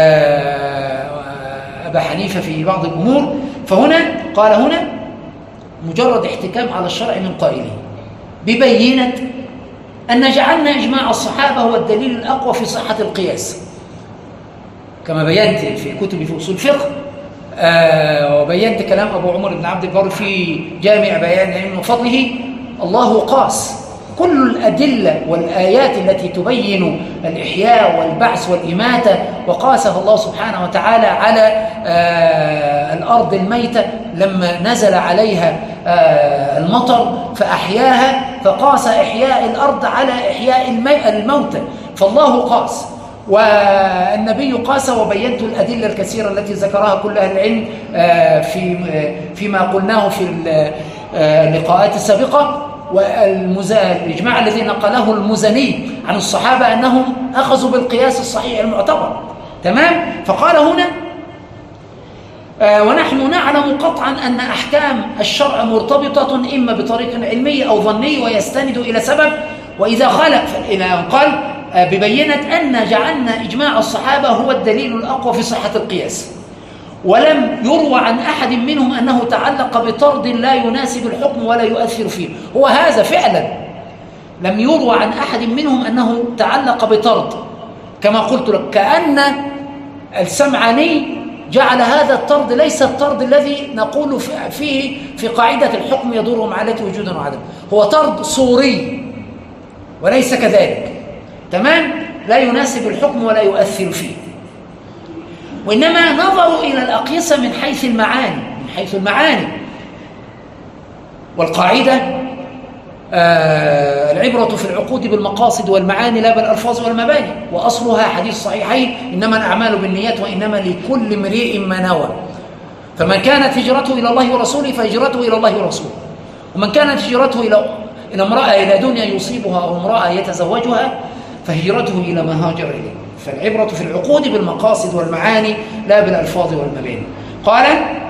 أبا حنيفة في بعض الأمور. فهنا قال هنا: مجرد احتكام على الشرع من قائله، ببينة أن جعلنا إجماع الصحابة هو الدليل الأقوى في صحة القياس، كما بينت في كتبي في أصول الفقه، وبينت كلام أبو عمر بن عبد البر في جامع بيان العلم وفضله، الله قاس كل الأدلة والآيات التي تبين الإحياء والبعث والإماتة، وقاسها الله سبحانه وتعالى على الأرض الميتة لما نزل عليها المطر فأحياها، فقاس إحياء الأرض على إحياء الموتى، فالله قاس والنبي قاس. وبينت الأدلة الكثيرة التي ذكرها كل أهل العلم فيما قلناه في اللقاءات السابقة. والإجماع الذي نقله المزني عن الصحابة أنهم أخذوا بالقياس الصحيح المعتبر. تمام؟ فقال هنا ونحن نعلم قطعا أن أحكام الشرع مرتبطة إما بطريق علمي أو ظني ويستند إلى سبب، وإذا خالف إلى أن قال ببينة أن جعلنا إجماع الصحابة هو الدليل الأقوى في صحة القياس، ولم يروى عن أحد منهم أنه تعلق بطرد لا يناسب الحكم ولا يؤثر فيه. هو هذا فعلا لم يروى عن أحد منهم أنه تعلق بطرد، كما قلت لك كأن السمعاني جعل هذا الطرد ليس الطرد الذي نقول فيه في قاعدة الحكم يدور مع التي وجودا وعدم، هو طرد صوري وليس كذلك. تمام؟ لا يناسب الحكم ولا يؤثر فيه، وإنما نظروا إلى الأقيسة من حيث المعاني، والقاعدة العبرة في العقود بالمقاصد والمعاني لا بالألفاظ والمباني، وأصلها حديث صحيحين إنما الأعمال بالنيات وإنما لكل امرئ ما نوى. فمن كانت هجرته إلى الله ورسوله فهجرته إلى الله ورسوله، ومن كانت هجرته إلى امرأة إلى دنيا يصيبها أو امرأة يتزوجها فهجرته إلى ما هاجر إليه. فالعبرة في العقود بالمقاصد والمعاني لا بالألفاظ والمباني. قال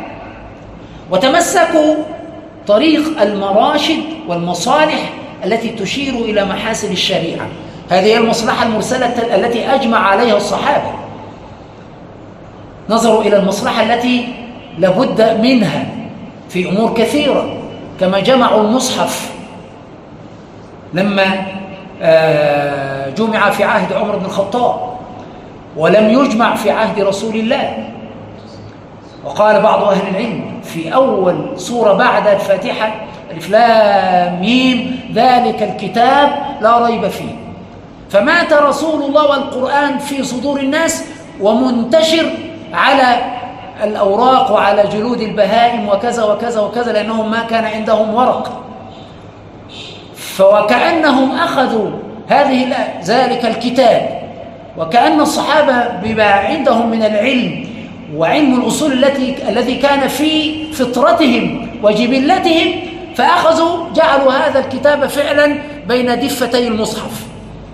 وتمسكوا طريق المراشد والمصالح التي تشير إلى محاسن الشريعة. هذه هي المصلحة المرسلة التي أجمع عليها الصحابة، نظروا إلى المصلحة التي لابد منها في أمور كثيرة، كما جمعوا المصحف لما جمع في عهد عمر بن الخطاب ولم يجمع في عهد رسول الله. وقال بعض أهل العلم في أول سورة بعد الفاتحة ألف لام ميم ذلك الكتاب لا ريب فيه، فمات رسول الله والقرآن في صدور الناس ومنتشر على الأوراق وعلى جلود البهائم وكذا وكذا وكذا، لأنهم ما كان عندهم ورق، فوكأنهم أخذوا هذه ذلك الكتاب، وكأن الصحابة بما عندهم من العلم وعلم الأصول الذي كان في فطرتهم وجبلتهم، فأخذوا جعلوا هذا الكتاب فعلا بين دفتي المصحف،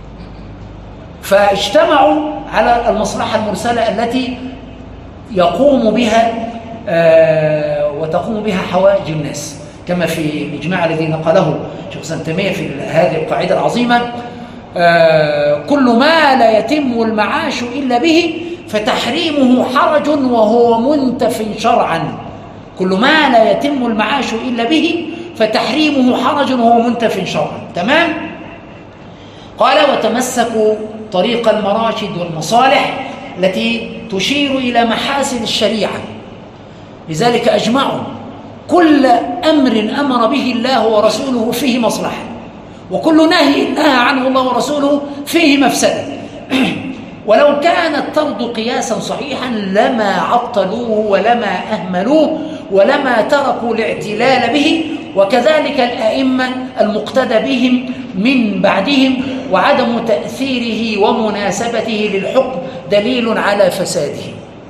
فاجتمعوا على المصلحة المرسلة التي يقوم بها وتقوم بها حوائج الناس، كما في الإجماع الذي نقله شيخ الإسلام تيمية في هذه القاعدة العظيمة كل ما لا يتم المعاش إلا به فتحريمه حرج وهو منتف شرعا. كل ما لا يتم المعاش إلا به فتحريمه حرج وهو منتف شرعا. تمام؟ قال وتمسكوا طريق المراشد والمصالح التي تشير إلى محاسن الشريعة، لذلك أجمعوا كل أمر أمر به الله ورسوله فيه مصلحة، وكل نهي نهى عنه الله ورسوله فيه مفسدة. ولو كان الطرد قياسا صحيحا لما عطلوه ولما أهملوه ولما تركوا الاعتلال به، وكذلك الأئمة المقتدى بهم من بعدهم، وعدم تأثيره ومناسبته للحكم دليل على فساده.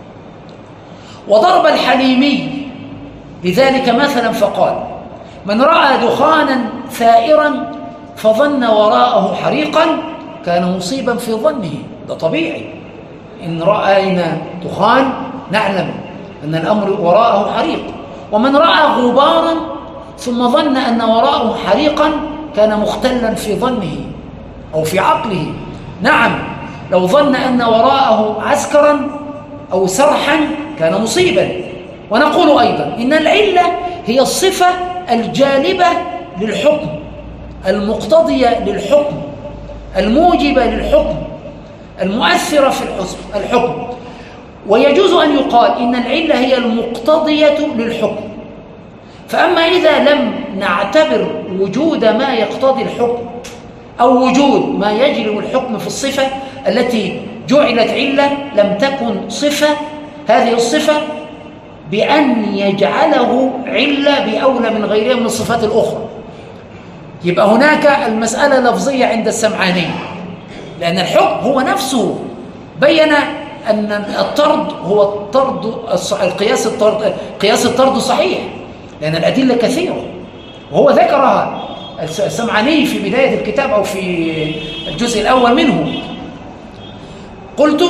وضرب الحليمي لذلك مثلا فقال من رأى دخانا ثائرا فظن وراءه حريقا كان مصيبا في ظنه. ده طبيعي، إن رأينا دخان نعلم أن الأمر وراءه حريق، ومن رأى غبارا ثم ظن أن وراءه حريقا كان مختلا في ظنه أو في عقله. نعم، لو ظن أن وراءه عسكرا أو سرحا كان مصيبا. ونقول أيضا إن العلة هي الصفة الجالبة للحكم المقتضية للحكم الموجبة للحكم المؤثرة في الحكم، ويجوز أن يقال إن العلة هي المقتضية للحكم. فأما إذا لم نعتبر وجود ما يقتضي الحكم أو وجود ما يجلب الحكم في الصفة التي جعلت علة، لم تكن صفة هذه الصفة بأن يجعله علة بأولى من غيرها من الصفات الأخرى. يبقى هناك المسألة لفظية عند السمعاني، لأن الحكم هو نفسه بين أن الطرد هو الطرد قياس الطرد صحيح، لأن الأدلة كثيرة وهو ذكرها السمعاني في بداية الكتاب أو في الجزء الأول منه. قلت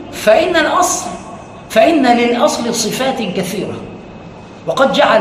فإن للأصل صفات كثيرة، وقد جعل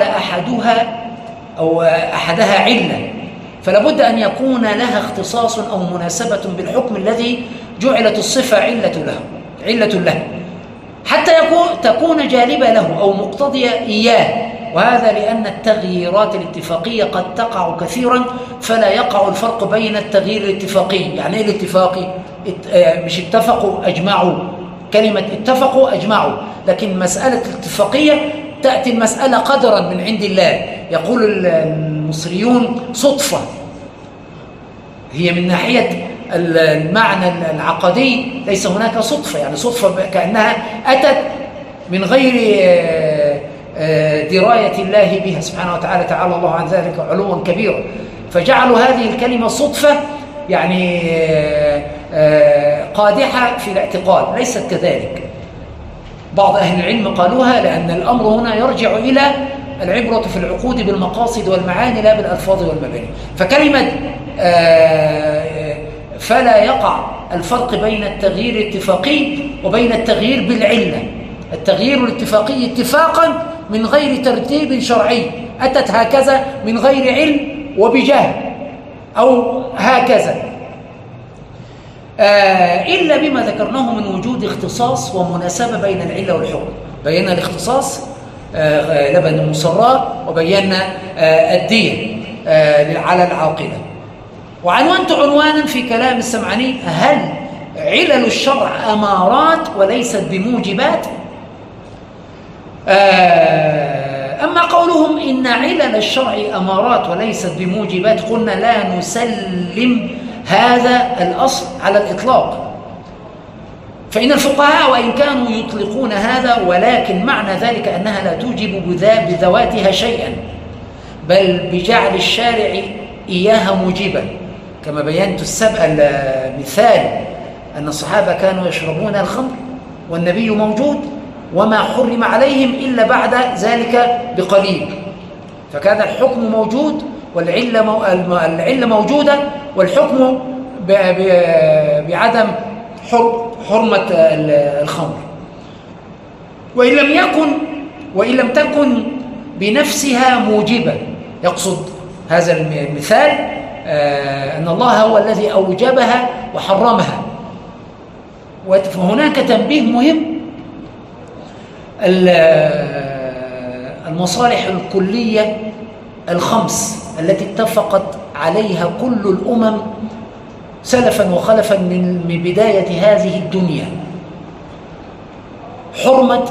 أحدها علة، فلا بد أن يكون لها اختصاص أو مناسبة بالحكم الذي جعلت الصفة علة له حتى تكون جالبة له أو مقتضية إياه. وهذا لأن التغييرات الاتفاقية قد تقع كثيرا، فلا يقع الفرق بين التغيير الاتفاقي. يعني إيه الاتفاقي؟ مش اتفقوا أجمعوا، كلمة اتفقوا أجمعوا، لكن مسألة الاتفاقية تأتي المسألة قدرا من عند الله. يقول المصريون صدفة، هي من ناحية المعنى العقدي ليس هناك صدفة، يعني صدفة كأنها أتت من غير دراية الله بها سبحانه وتعالى، تعالى الله عن ذلك علوا كبيرا، فجعلوا هذه الكلمة صدفة يعني قادحة في الاعتقاد. ليست كذلك، بعض أهل العلم قالوها لأن الأمر هنا يرجع إلى العبرة في العقود بالمقاصد والمعاني لا بالألفاظ والمباني. فكلمة فلا يقع الفرق بين التغيير الاتفاقي وبين التغيير بالعلة. التغيير الاتفاقي اتفاقا من غير ترتيب شرعي، أتت هكذا من غير علم وبجهل أو هكذا، إلا بما ذكرناه من وجود اختصاص ومناسبة بين العلة والحكم. بينا الاختصاص لبن المصراء، وبينا الدين على العاقلة. وعنوانت عنوانا في كلام السمعاني: هل علل الشرع أمارات وليست بموجبات؟ أما قولهم إن علل الشرع أمارات وليست بموجبات، قلنا لا نسلم هذا الأصل على الإطلاق، فإن الفقهاء وإن كانوا يطلقون هذا، ولكن معنى ذلك أنها لا توجب بذواتها شيئا، بل بجعل الشارع إياها موجبا، كما بينت السبق المثال أن الصحابة كانوا يشربون الخمر والنبي موجود وما حرم عليهم إلا بعد ذلك بقليل، فكان الحكم موجود والعلة موجودة، والحكم بعدم حرمة الخمر. وإن لم تكن بنفسها موجبة، يقصد هذا المثال أن الله هو الذي أوجبها وحرمها. فهناك تنبيه مهم: المصالح الكلية الخمس التي اتفقت عليها كل الأمم سلفا وخلفا من بداية هذه الدنيا: حرمة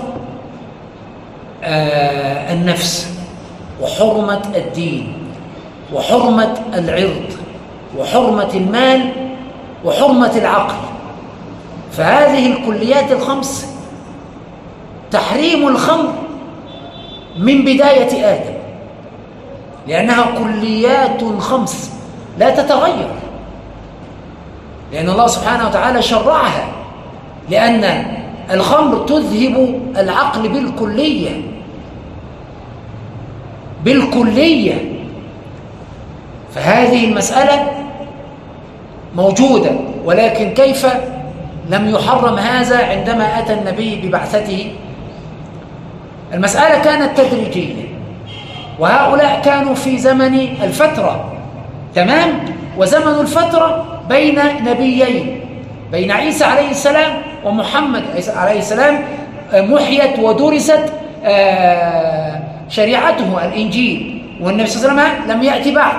النفس، وحرمة الدين، وحرمة العرض، وحرمة المال، وحرمة العقل. فهذه الكليات الخمس تحريم الخمر من بداية آدم، لأنها كليات خمس لا تتغير، لأن الله سبحانه وتعالى شرعها، لأن الخمر تذهب العقل بالكلية. فهذه المسألة موجودة، ولكن كيف لم يحرم هذا عندما أتى النبي ببعثته؟ المسألة كانت تدريجية، وهؤلاء كانوا في زمن الفترة، تمام؟ وزمن الفترة بين نبيين، بين عيسى عليه السلام ومحمد عليه السلام، محيت ودرست شريعته الإنجيل، والنبي صلى الله عليه وسلم لم يأتي بعد،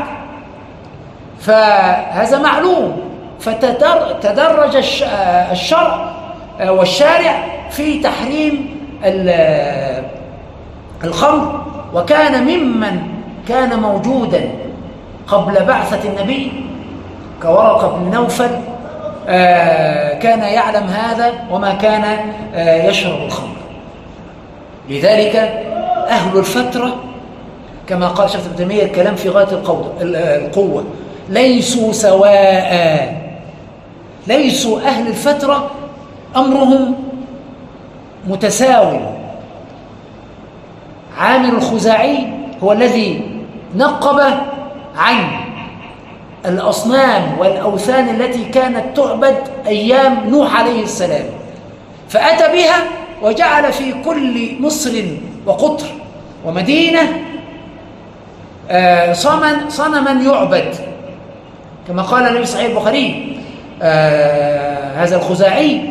فهذا معلوم. فتدرج الشرع والشارع في تحريم الخمر، وكان ممن كان موجودا قبل بعثة النبي كورقة بن نوفل كان يعلم هذا وما كان يشرب الخمر. لذلك أهل الفترة كما قال شيخ ابن تيمية الكلام في غاية القوة ليسوا سواء، ليسوا أهل الفترة أمرهم متساوي. عامر الخزاعي هو الذي نقب عن الأصنام والأوثان التي كانت تعبد أيام نوح عليه السلام، فأتى بها وجعل في كل مصر وقطر ومدينة صنما يعبد، كما قال النبي صحيح البخاري هذا الخزاعي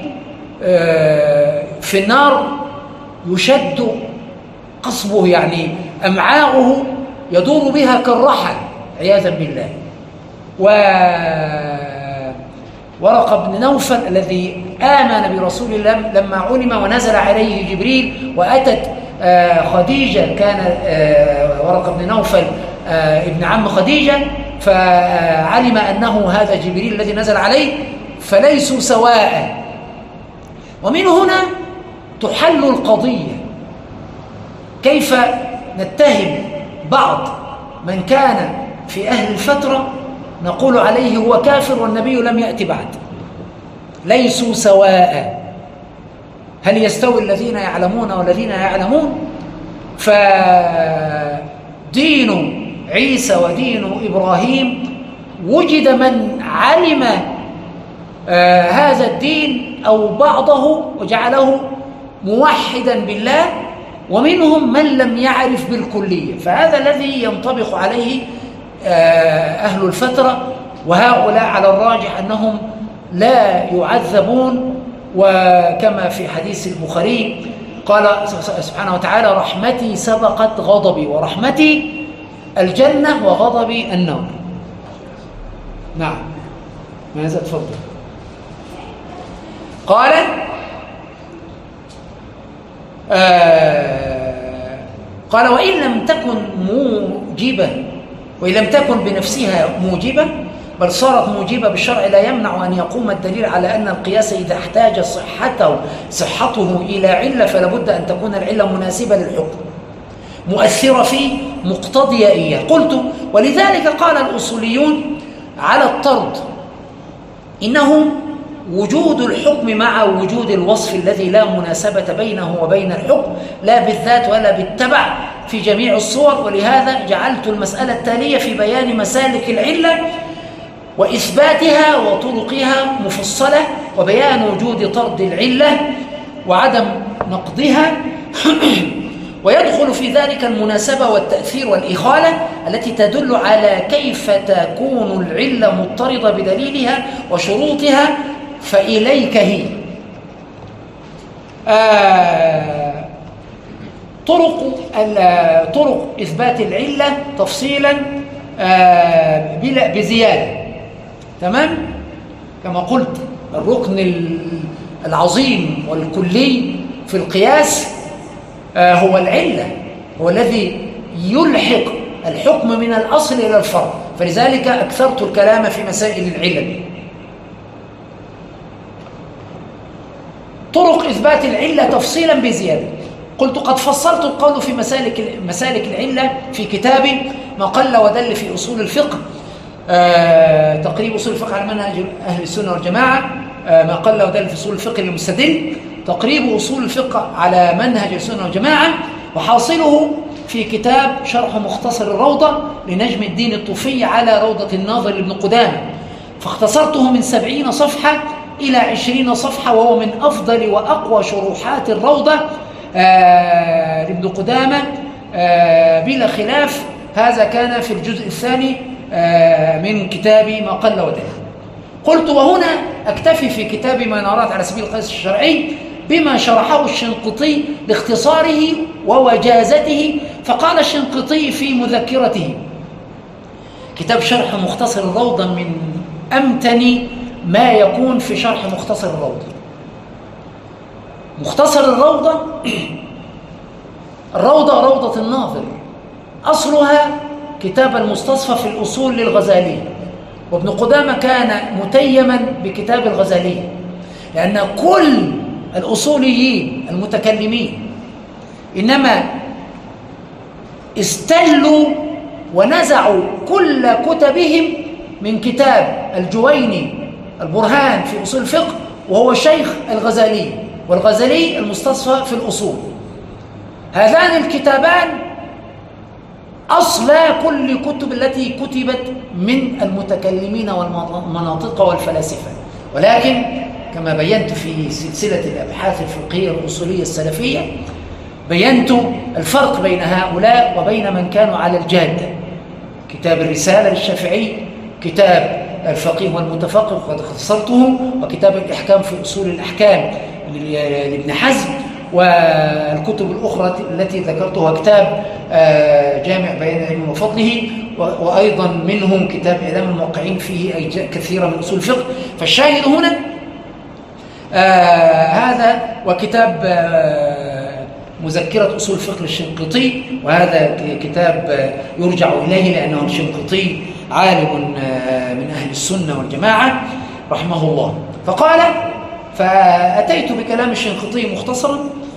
في النار يشد قصبه، يعني أمعاؤه يدور بها كالرحل عياذا بالله. وورقة بن نوفل الذي آمن برسول الله لما علم ونزل عليه جبريل وأتت خديجة، كان ورقة بن نوفل ابن عم خديجة، فعلم أنه هذا جبريل الذي نزل عليه، فليسوا سواء. ومن هنا تحل القضية، كيف نتهم بعض من كان في أهل الفترة نقول عليه هو كافر والنبي لم يأتي بعد. ليسوا سواء، هل يستوي الذين يعلمون والذين لا يعلمون؟ فدين عيسى ودين إبراهيم وجد من علم هذا الدين أو بعضه وجعله موحدا بالله، ومنهم من لم يعرف بالكلية. فهذا الذي ينطبق عليه أهل الفترة، وهؤلاء على الراجح أنهم لا يعذبون. وكما في حديث البخاري قال سبحانه وتعالى: رحمتي سبقت غضبي، ورحمتي الجنة وغضبي النار. نعم، ماذا؟ تفضل. قال قال وإن لم تكن موجبة، وإن لم تكن بنفسها موجبة بل صارت موجبة بالشرع، لا يمنع أن يقوم الدليل على أن القياس إذا احتاج صحته إلى علة فلا بد أن تكون العلة مناسبة للحكم مؤثرة فيه مقتضية إياه. قلت: ولذلك قال الأصوليون على الطرد إنه وجود الحكم مع وجود الوصف الذي لا مناسبة بينه وبين الحكم، لا بالذات ولا بالتبع في جميع الصور. ولهذا جعلت المسألة التالية في بيان مسالك العلة وإثباتها وطرقها مفصلة، وبيان وجود طرد العلة وعدم نقضها ويدخل في ذلك المناسبة والتأثير والإخالة التي تدل على كيف تكون العلة مضطردة بدليلها وشروطها. فإليك هي طرق إثبات العلة تفصيلا بزيادة. تمام؟ كما قلت الركن العظيم والكلي في القياس هو العلة، هو الذي يلحق الحكم من الأصل إلى الفرع، فلذلك أكثرت الكلام في مسائل العلل. طرق إثبات العلة تفصيلا بزيادة. قلت: قد فصلت القول في مسالك العلة في كتابي ما قل ودل في أصول الفقه، تقريب أصول الفقه على منهج أهل السنة والجماعة، ما قل ودل في أصول الفقه المستدل، تقريب أصول الفقه على منهج السنة والجماعة، وحاصله في كتاب شرح مختصر الروضة لنجم الدين الطوفي على روضة الناظر لابن قدامة، فاختصرته من 70 صفحة إلى 20 صفحة، وهو من أفضل وأقوى شروحات الروضة لابن قدامة بلا خلاف. هذا كان في الجزء الثاني من كتابي ما قل ودل. قلت: وهنا أكتفي في كتابي منارات على سبيل القياس الشرعي بما شرحه الشنقيطي لاختصاره ووجازته. فقال الشنقيطي في مذكرته: كتاب شرح مختصر الروضة من أمتن ما يكون في شرح مختصر الروضة. مختصر الروضة الروضة روضة الناظر، أصلها كتاب المستصفى في الأصول للغزالي، وابن قدامة كان متيما بكتاب الغزالي، لأن كل الأصوليين المتكلمين إنما استلوا ونزعوا كل كتبهم من كتاب الجويني البرهان في أصول الفقه، وهو شيخ الغزالي، والغزالي المستصفى في الأصول. هذان الكتابان أصل كل الكتب التي كتبت من المتكلمين والمناطق والفلاسفة. ولكن كما بينت في سلسلة الأبحاث الفقهية الأصولية السلفية، بينت الفرق بين هؤلاء وبين من كانوا على الجادة. كتاب الرسالة للشافعي، كتاب الفقيه والمتفقه وقد اختصرته، وكتاب الإحكام في أصول الأحكام لابن حزم، والكتب الأخرى التي ذكرتها كتاب جامع بيان العلم وفضله، وأيضا منهم كتاب إعلام الموقعين فيه أجزاء كثيرة من أصول الفقه. فالشاهد هنا هذا، وكتاب مذكرة أصول الفقه للشنقيطي، وهذا كتاب يرجع إليه لأنه الشنقيطي عالم من أهل السنة والجماعة رحمه الله. فقال: فأتيت بكلام الشنقيطي مختصرا: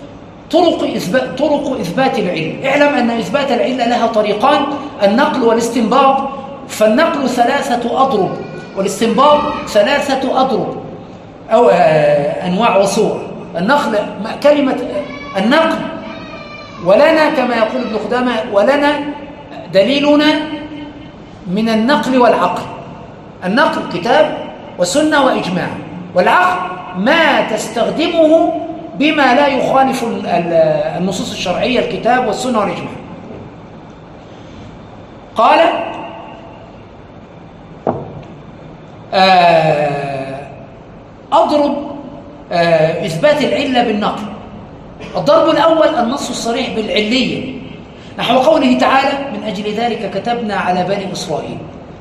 طرق إثبات العلة. اعلم أن إثبات العلة لها طريقان: النقل والاستنباط. فالنقل 3 أضرب، والاستنباط 3 أضرب أو أنواع وصور. النقل كلمة النقل، ولنا كما يقول ابن قدامة: ولنا دليلنا من النقل والعقل. النقل كتاب وسنة وإجماع، والعقل ما تستخدمه بما لا يخالف النصوص الشرعية، الكتاب والسنة والإجماع. قال: أضرب إثبات العلة بالنقل. الضرب الأول: النص الصريح بالعلية، نحو قوله تعالى: من أجل ذلك كتبنا على بني إسرائيل.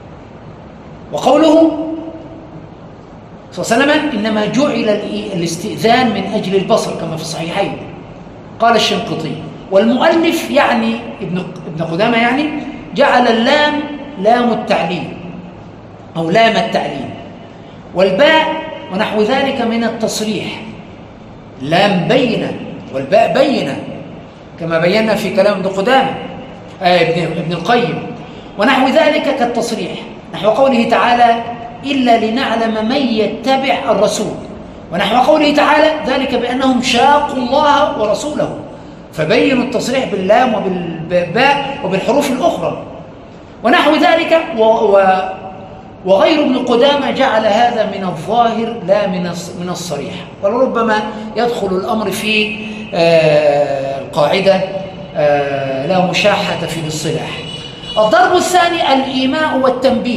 وقوله صلى الله عليه وسلم: إنما جعل الاستئذان من أجل البصر، كما في الصحيحين. قال الشنقيطي: والمؤلف يعني ابن قدامة يعني جعل اللام لام التعليل أو لام التعليل، والباء ونحو ذلك من التصريح. لام بينة والباء بينة، كما بينا في كلام ابن قدامة ابن القيم. ونحو ذلك كالتصريح، نحو قوله تعالى: إلا لنعلم من يتبع الرسول. ونحو قوله تعالى: ذلك بأنهم شاقوا الله ورسوله. فبينوا التصريح باللام وبالباء وبالحروف الأخرى. ونحو ذلك وغير ابن قدامة جعل هذا من الظاهر لا من الصريح، ولربما يدخل الأمر في القاعدة لا مشاحة في الاصطلاح. الضرب الثاني: الإيماء والتنبيه،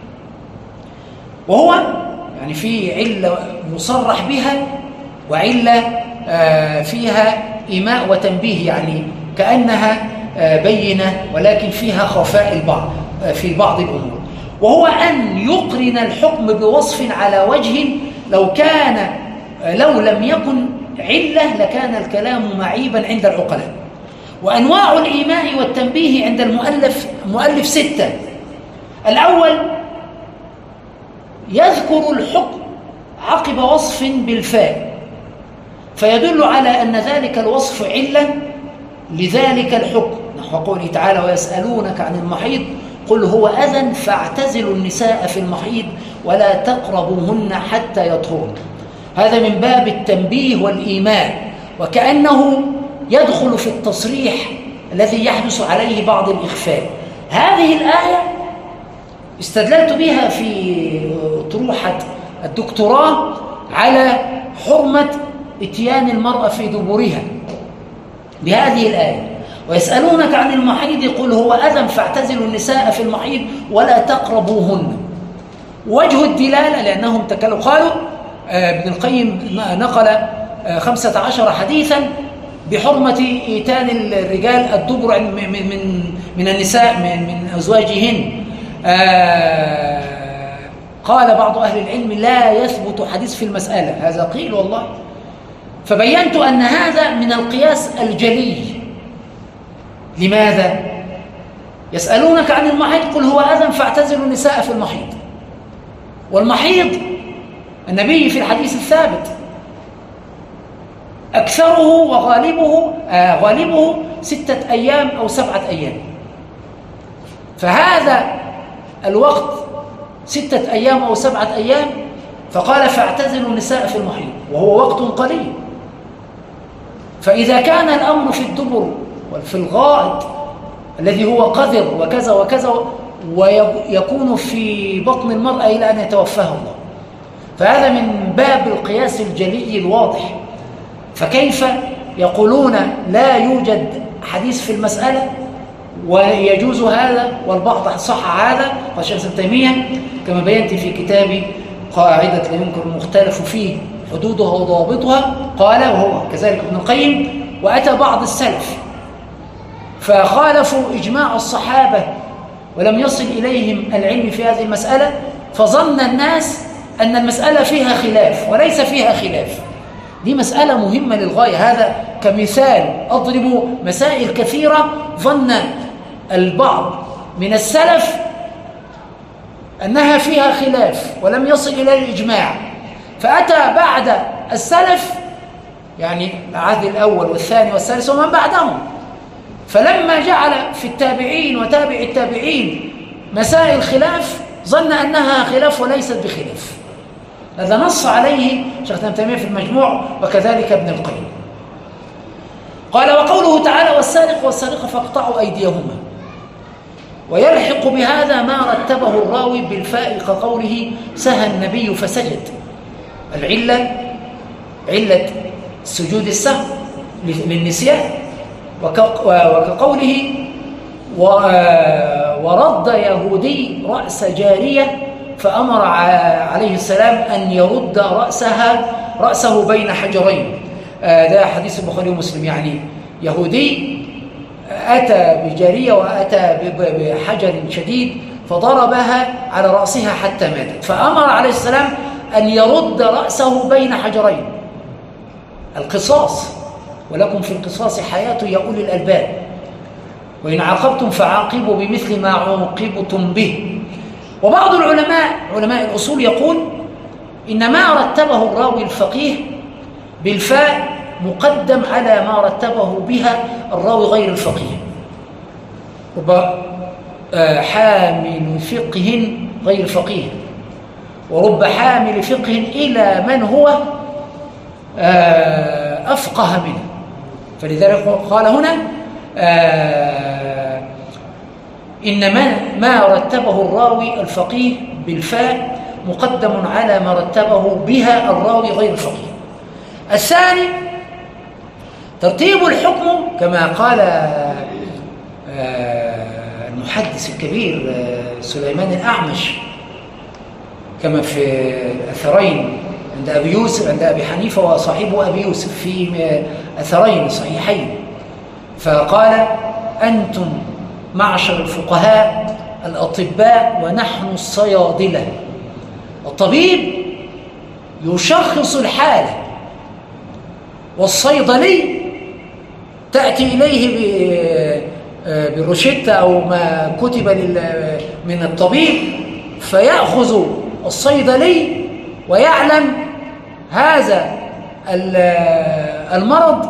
وهو يعني في علة مصرح بها وعلة فيها إيماء وتنبيه، يعني كأنها بينة ولكن فيها خفاء البعض في بعض الأمور. وهو أن يقرن الحكم بوصف على وجه لو لم يكن علة لكان الكلام معيبا عند العقلاء. وأنواع الإيماء والتنبيه عند المؤلف 6. الأول: يذكر الحكم عقب وصف بالفاء، فيدل على أن ذلك الوصف علة لذلك الحكم، نحو قوله تعالى: ويسألونك عن المحيض قل هو أذى فاعتزلوا النساء في المحيض ولا تقربوهن حتى يطهرن. هذا من باب التنبيه والإيمان، وكأنه يدخل في التصريح الذي يحدث عليه بعض الإخفاء. هذه الآية استدللت بها في طروحة الدكتوراه على حرمة اتيان المرأة في دبرها بهذه الآية: ويسألونك عن المحيض قل هو أذى فاعتزلوا النساء في المحيض ولا تقربوهن. وجه الدلالة لأنهم تكلموا، قالوا ابن القيم نقل 15 حديثا بحرمة إيتان الرجال الدبر من النساء من أزواجهن. قال بعض أهل العلم: لا يثبت حديث في المسألة، هذا قيل والله. فبينت أن هذا من القياس الجلي. لماذا؟ يسألونك عن المحيض قل هو أذى فاعتزلوا النساء في المحيض. والمحيض النبي في الحديث الثابت أكثره وغالبه غالبه 6 أيام أو 7 أيام، فهذا الوقت 6 أيام أو 7 أيام، فقال فاعتزلوا النساء في المحيض وهو وقت قليل. فإذا كان الأمر في الدبر وفي الغائط الذي هو قذر وكذا وكذا ويكون في بطن المرأة إلى أن يتوفاها الله، فهذا من باب القياس الجلي الواضح. فكيف يقولون لا يوجد حديث في المسألة ويجوز هذا والبعض صح هذا؟ قال شيخ ابن تيمية كما بينت في كتابي قاعدة لا ينكر المختلف فيه حدودها وضوابطها، قال وهو كذلك ابن القيم وأتى بعض السلف فخالفوا إجماع الصحابة ولم يصل إليهم العلم في هذه المسألة، فظن الناس أن المسألة فيها خلاف وليس فيها خلاف. دي مسألة مهمة للغاية. هذا كمثال أضرب مسائل كثيرة ظن البعض من السلف أنها فيها خلاف ولم يصل إلى الإجماع، فأتى بعد السلف يعني العهد الأول والثاني والثالث ومن بعدهم، فلما جعل في التابعين وتابع التابعين مسائل خلاف ظن أنها خلاف وليست بخلاف. هذا نص عليه شيخ ابن تيمية في المجموع وكذلك ابن القيم. قال وقوله تعالى والسارق والسارقة فاقطعوا أيديهما، ويلحق بهذا ما رتبه الراوي بالفاء كقوله سهى النبي فسجد. علة سجود السهو للنسيان، وكقوله ورد يهودي رأس جارية فأمر عليه السلام أن يرد رأسه بين حجرين. ده حديث البخاري ومسلم. يعني يهودي أتى بجارية وأتى بحجر شديد فضربها على رأسها حتى ماتت، فأمر عليه السلام أن يرد رأسه بين حجرين. القصاص ولكم في القصاص حياة يا أولي الألباب وإن عاقبتم فعاقبوا بمثل ما عوقبتم به. وبعض علماء الأصول يقول إن ما رتبه الراوي الفقيه بالفاء مقدم على ما رتبه بها الراوي غير الفقيه. رب حامل فقه غير فقيه ورب حامل فقه إلى من هو أفقه منه، فلذلك قال هنا إن ما رتبه الراوي الفقيه بالفاء مقدم على ما رتبه بها الراوي غير الفقيه. الثاني ترتيب الحكم كما قال المحدث الكبير سليمان الأعمش كما في الأثرين عند أبي يوسف عند أبي حنيفة وصاحبه أبي يوسف في أثرين صحيحين، فقال أنتم معشر الفقهاء الأطباء ونحن الصيادلة. الطبيب يشخص الحالة، والصيدلي تأتي إليه بالروشتة أو ما كتب من الطبيب، فيأخذ الصيدلي ويعلم هذا المرض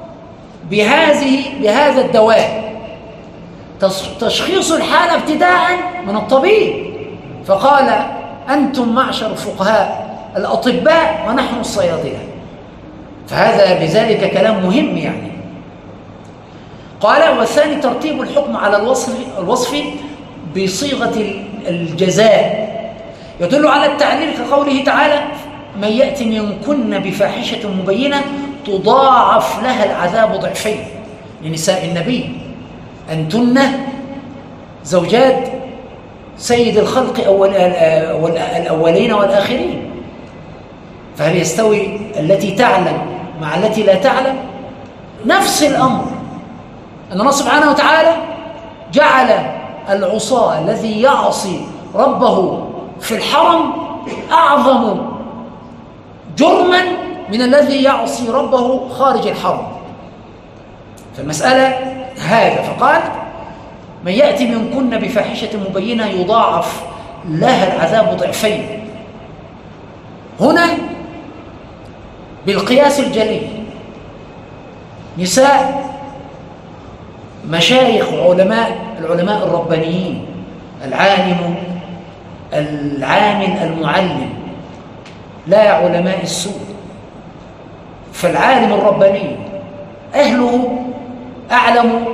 بهذا الدواء. تشخيص الحالة ابتداء من الطبيب، فقال أنتم معشر الفقهاء الأطباء ونحن الصيادلة، فهذا بذلك كلام مهم يعني. قال والثاني ترتيب الحكم على الوصف بصيغة الجزاء يدل على التعليل كقوله تعالى من يأتي منكن بفاحشة مبينة تضاعف لها العذاب ضعفين لنساء النبي أنتن زوجات سيد الخلق الأولين والآخرين. فهل يستوي التي تعلم مع التي لا تعلم؟ نفس الأمر أن الله سبحانه وتعالى جعل العصاة الذي يعصي ربه في الحرم أعظم جرما من الذي يعصي ربه خارج الحرم. فالمسألة هذا، فقال من يأتي منكن بفاحشة مبينة يضاعف لها العذاب ضعفين. هنا بالقياس الجلي نساء مشايخ وعلماء، العلماء الربانيين، العالم العامل المعلم، لا علماء السوء. فالعالم الرباني أهله أعلم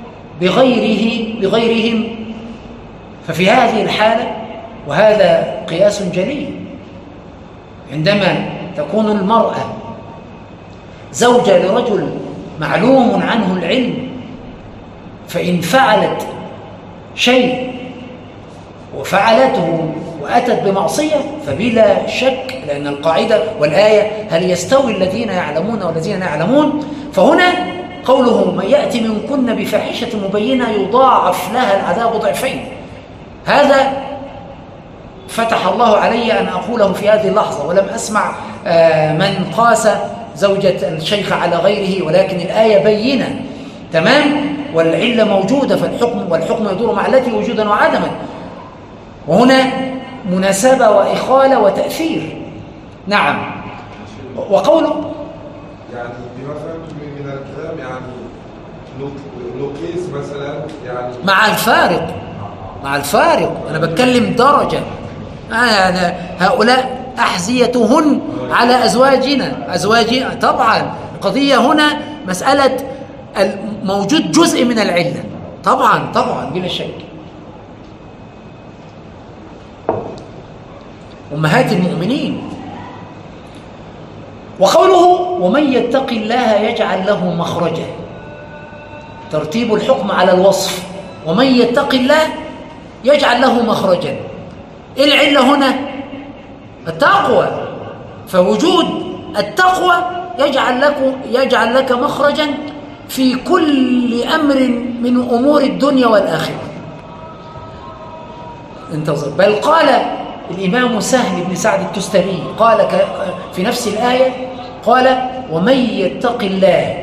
بغيرهم. ففي هذه الحالة، وهذا قياس جلي، عندما تكون المرأة زوجة لرجل معلوم عنه العلم، فإن فعلت شيء وفعلته وأتت بمعصية فبلا شك، لأن القاعدة والآية هل يستوي الذين يعلمون والذين لا يعلمون. فهنا قوله من يأتي منكن بفاحشة مبينة يضاعف لها العذاب ضعفين، هذا فتح الله علي أن أقوله في هذه اللحظة، ولم أسمع من قاس زوجة الشيخ على غيره، ولكن الآية بينة تمام، والعلة موجودة، والحكم يدور مع التي وجودا وعدما. وهنا مناسبة وإخالة وتأثير. نعم. وقوله يعني بما فهمت من الكلام يعني نقيس مثلا يعني مع الفارق أنا بتكلم درجة. يعني هؤلاء أحذيتهن على أزواجنا طبعا. القضية هنا مسألة موجود جزء من العلة طبعا بلا شك. أمهات المؤمنين. وقوله ومن يتق الله يجعل له مخرجا، ترتيب الحكم على الوصف. ومن يتق الله يجعل له مخرجا. إيه العلة هنا؟ التقوى. فوجود التقوى يجعل لك مخرجا في كل أمر من أمور الدنيا والآخرة. انتظر. بل قال الإمام سهل بن سعد التستري قال في نفس الآية، قال ومن يتق الله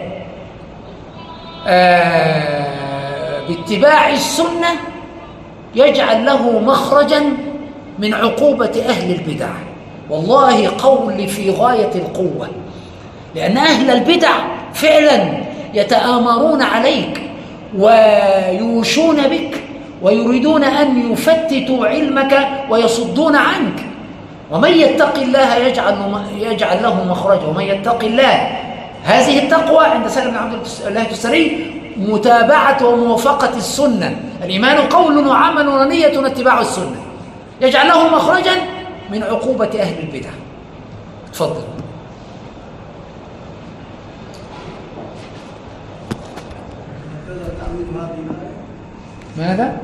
باتباع السنة يجعل له مخرجا من عقوبة أهل البدع. والله قول في غاية القوة، لأن أهل البدع فعلا يتآمرون عليك ويوشون بك ويريدون أن يفتتوا علمك ويصدون عنك. ومن يتق الله يجعل له مخرجا. ومن يتق الله، هذه التقوى عند سالم بن عبد الله التستري متابعة وموافقة السنة. الإيمان قول وعمل ونية واتباع السنة. يجعل له مخرجا من عقوبة أهل البدع. تفضل. ماذا؟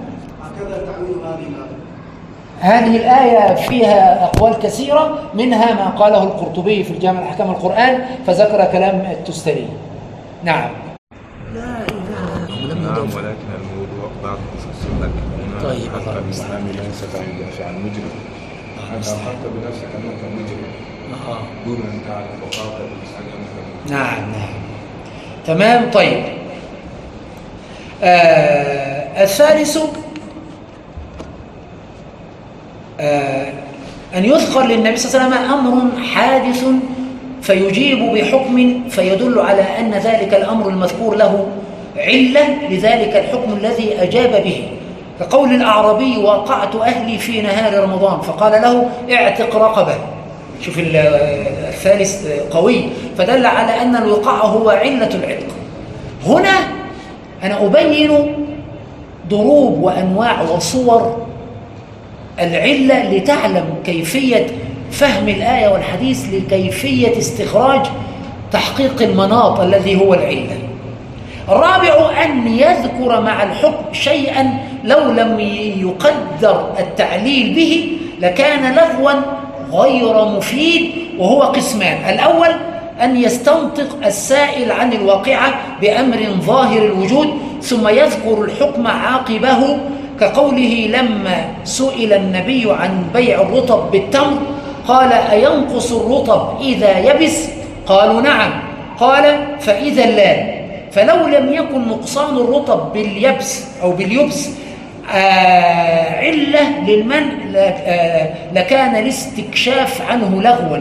هذه الآية فيها أقوال كثيرة، منها ما قاله القرطبي في الجامع الأحكام القرآن، فذكر كلام التستري. نعم. لا إله إلا الله. ولكن الموضوع بعض السنة. طيب. المحامي ليس يدافع عن مجرم. أنت أخذت بنفسك أنك مجرم. دون أن تعرف وقاطع بمسألة. نعم. تمام. طيب. الثالث أن يذكر للنبي صلى الله عليه وسلم أمر حادث فيجيب بحكم فيدل على أن ذلك الأمر المذكور له علة لذلك الحكم الذي أجاب به، كقول الأعرابي وقعت أهلي في نهار رمضان فقال له اعتق رقبة. شوف الثالث قوي، فدل على أن الوقاع هو علة العتق. هنا أنا أبين ضروب وأنواع وصور العلة لتعلم كيفية فهم الآية والحديث، لكيفية استخراج تحقيق المناط الذي هو العلة. الرابع أن يذكر مع الحكم شيئا لو لم يقدر التعليل به لكان لغوا غير مفيد، وهو قسمان. الأول أن يستنطق السائل عن الواقعة بأمر ظاهر الوجود ثم يذكر الحكم عاقبه، كقوله لما سئل النبي عن بيع الرطب بالتمر قال أينقص الرطب إذا يبس؟ قالوا نعم. قال فإذا لا، فلو لم يكن نقصان الرطب باليبس أو باليبس علة للمنع لكان الاستكشاف عنه لغوا.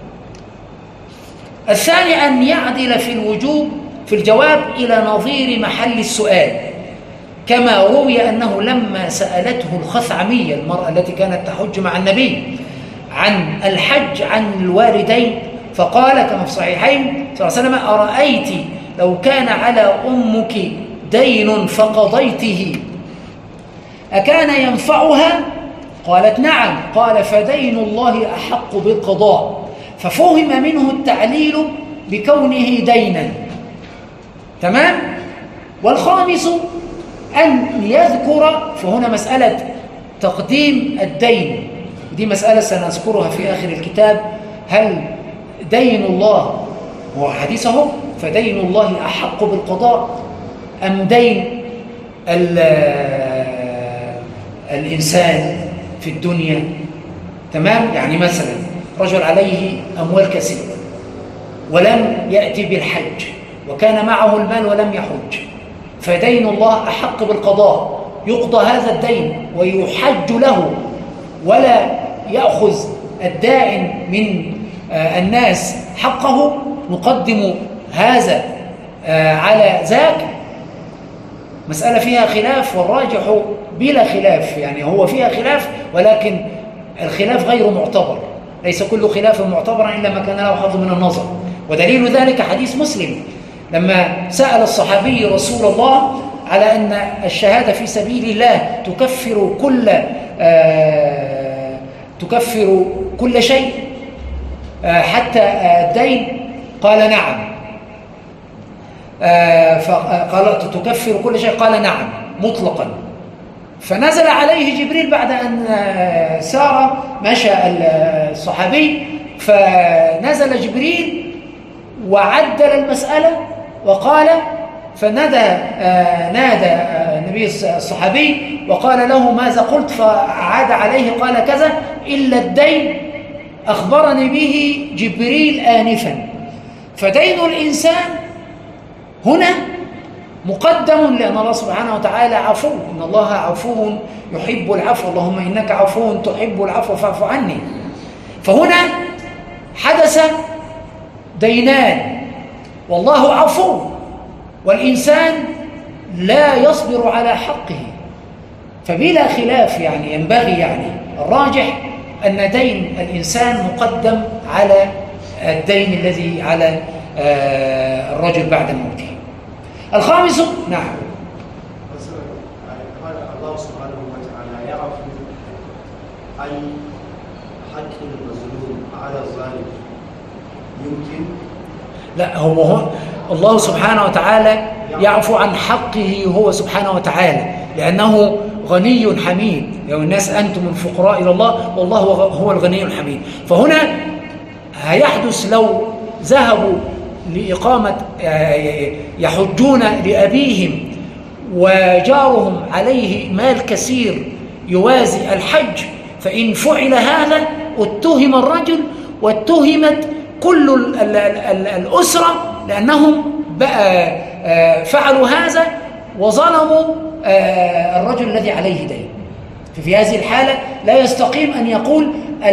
الثاني أن يعدل في الوجوب في الجواب إلى نظير محل السؤال، كما روي أنه لما سألته الخثعمية المرأة التي كانت تحج مع النبي عن الحج عن الوالدين، فقال كما في صحيحين صلى الله عليه وسلم: أرأيت لو كان على أمك دين فقضيته أكان ينفعها؟ قالت: نعم. قال: فدين الله أحق بالقضاء. ففهم منه التعليل بكونه دينا. تمام؟ والخامس أن يذكر، فهنا مسألة تقديم الدين، دي مسألة سنذكرها في آخر الكتاب. هل دين الله هو حديثه فدين الله أحق بالقضاء أم دين الإنسان في الدنيا؟ تمام؟ يعني مثلا رجل عليه أموال كثيرة ولم يأتي بالحج وكان معه المال ولم يحج، فدين الله أحق بالقضاء، يقضى هذا الدين ويحج له ولا يأخذ الدائن من الناس حقه، نقدم هذا على ذاك. مسألة فيها خلاف، والراجح بلا خلاف، يعني هو فيها خلاف ولكن الخلاف غير معتبر، ليس كل خلاف معتبرا إلا ما كان له حظ من النظر. ودليل ذلك حديث مسلم لما سأل الصحابي رسول الله على أن الشهادة في سبيل الله تكفر كل شيء حتى الدين، قال: نعم. فقال: تكفر كل شيء؟ قال: نعم مطلقا. فنزل عليه جبريل بعد أن سار مشى الصحابي، فنزل جبريل وعدل المسألة وقال، نادى النبي الصحابي وقال له: ماذا قلت؟ فعاد عليه قال كذا إلا الدين أخبرني به جبريل آنفا. فدين الإنسان هنا مقدم لأن الله سبحانه وتعالى عفو، إن الله عفو يحب العفو، اللهم إنك عفو تحب العفو فاعف عني. فهنا حدث دينان والله عفو، والإنسان لا يصبر على حقه، فبلا خلاف يعني ينبغي يعني الراجح أن دين الإنسان مقدم على الدين الذي على الرجل بعد موته. الخامس نعم، الله سبحانه وتعالى يعفو عن حق المظلوم على الظالم، يمكن؟ لا، هو الله سبحانه وتعالى يعفو عن حقه هو سبحانه وتعالى لأنه غني حميد. يا الناس أنتم الفقراء إلى الله والله هو الغني الحميد. فهنا هيحدث لو ذهبوا لإقامة يحجون لأبيهم وجارهم عليه مال كثير يوازي الحج، فإن فعل هذا اتهم الرجل واتهمت كل الأسرة لأنهم بقى فعلوا هذا وظلموا الرجل الذي عليه دين. ففي هذه الحالة لا يستقيم أن يقول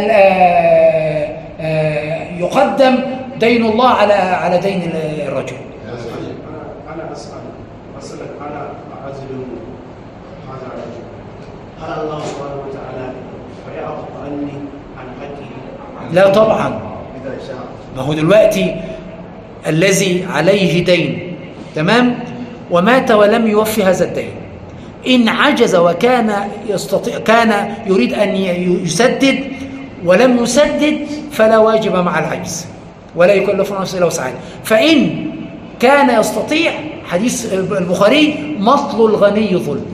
يقدم دين الله على دين الرجل. أنا أسأل مثلا، أنا أعزل هذا الرجل، هل الله سبحانه وتعالى فيعفو عني عن حقه؟ لا طبعا، ما هو دلوقتي الذي عليه دين تمام ومات ولم يوفي هذا الدين، إن عجز وكان كان يريد أن يسدد ولم يسدد فلا واجب مع العجز ولا يكلف نفسه إلا وسعها. فإن كان يستطيع، حديث البخاري: مطل الغني ظلم،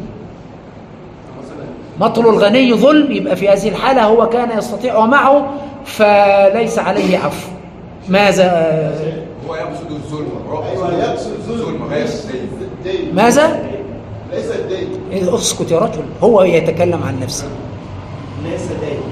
مطل الغني ظلم، يبقى في هذه الحالة هو كان يستطيع ومعه فليس عليه عفو. ماذا؟ هو يقصد الظلم. أيوة، يقصد الظلم غير الدين. ماذا؟ ليس الدين. اسكت يا رجل، هو يتكلم عن نفسه. ليس دين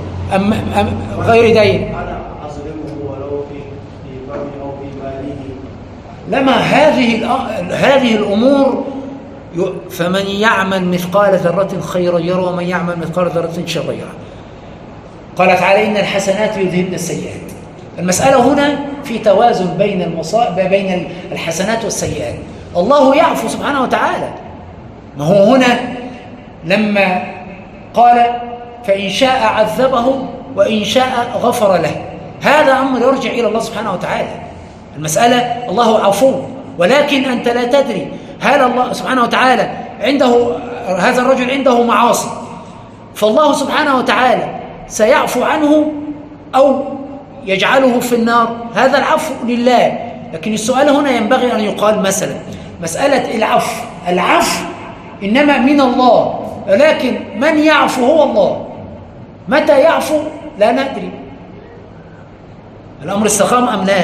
غير دين. أنا أظلمه ولو في فمه أو في ماله. لما هذه الأمور فمن يعمل مثقال ذرة خيرا يرى ومن يعمل مثقال ذرة شرا يرى. قال تعالى إن الحسنات يذهبن السيئات. المسألة هنا في توازن بين الحسنات والسيئات. الله يعفو سبحانه وتعالى. ما هو هنا لما قال فإن شاء عذبه وإن شاء غفر له، هذا أمر يرجع إلى الله سبحانه وتعالى. المسألة الله عفو، ولكن أنت لا تدري هل الله سبحانه وتعالى عنده هذا الرجل عنده معاصي، فالله سبحانه وتعالى سيعفو عنه أو يجعله في النار. هذا العفو لله. لكن السؤال هنا ينبغي أن يقال مثلا مسألة العفو إنما من الله، ولكن من يعفو هو الله. متى يعفو لا ندري. الأمر استقام أم لا؟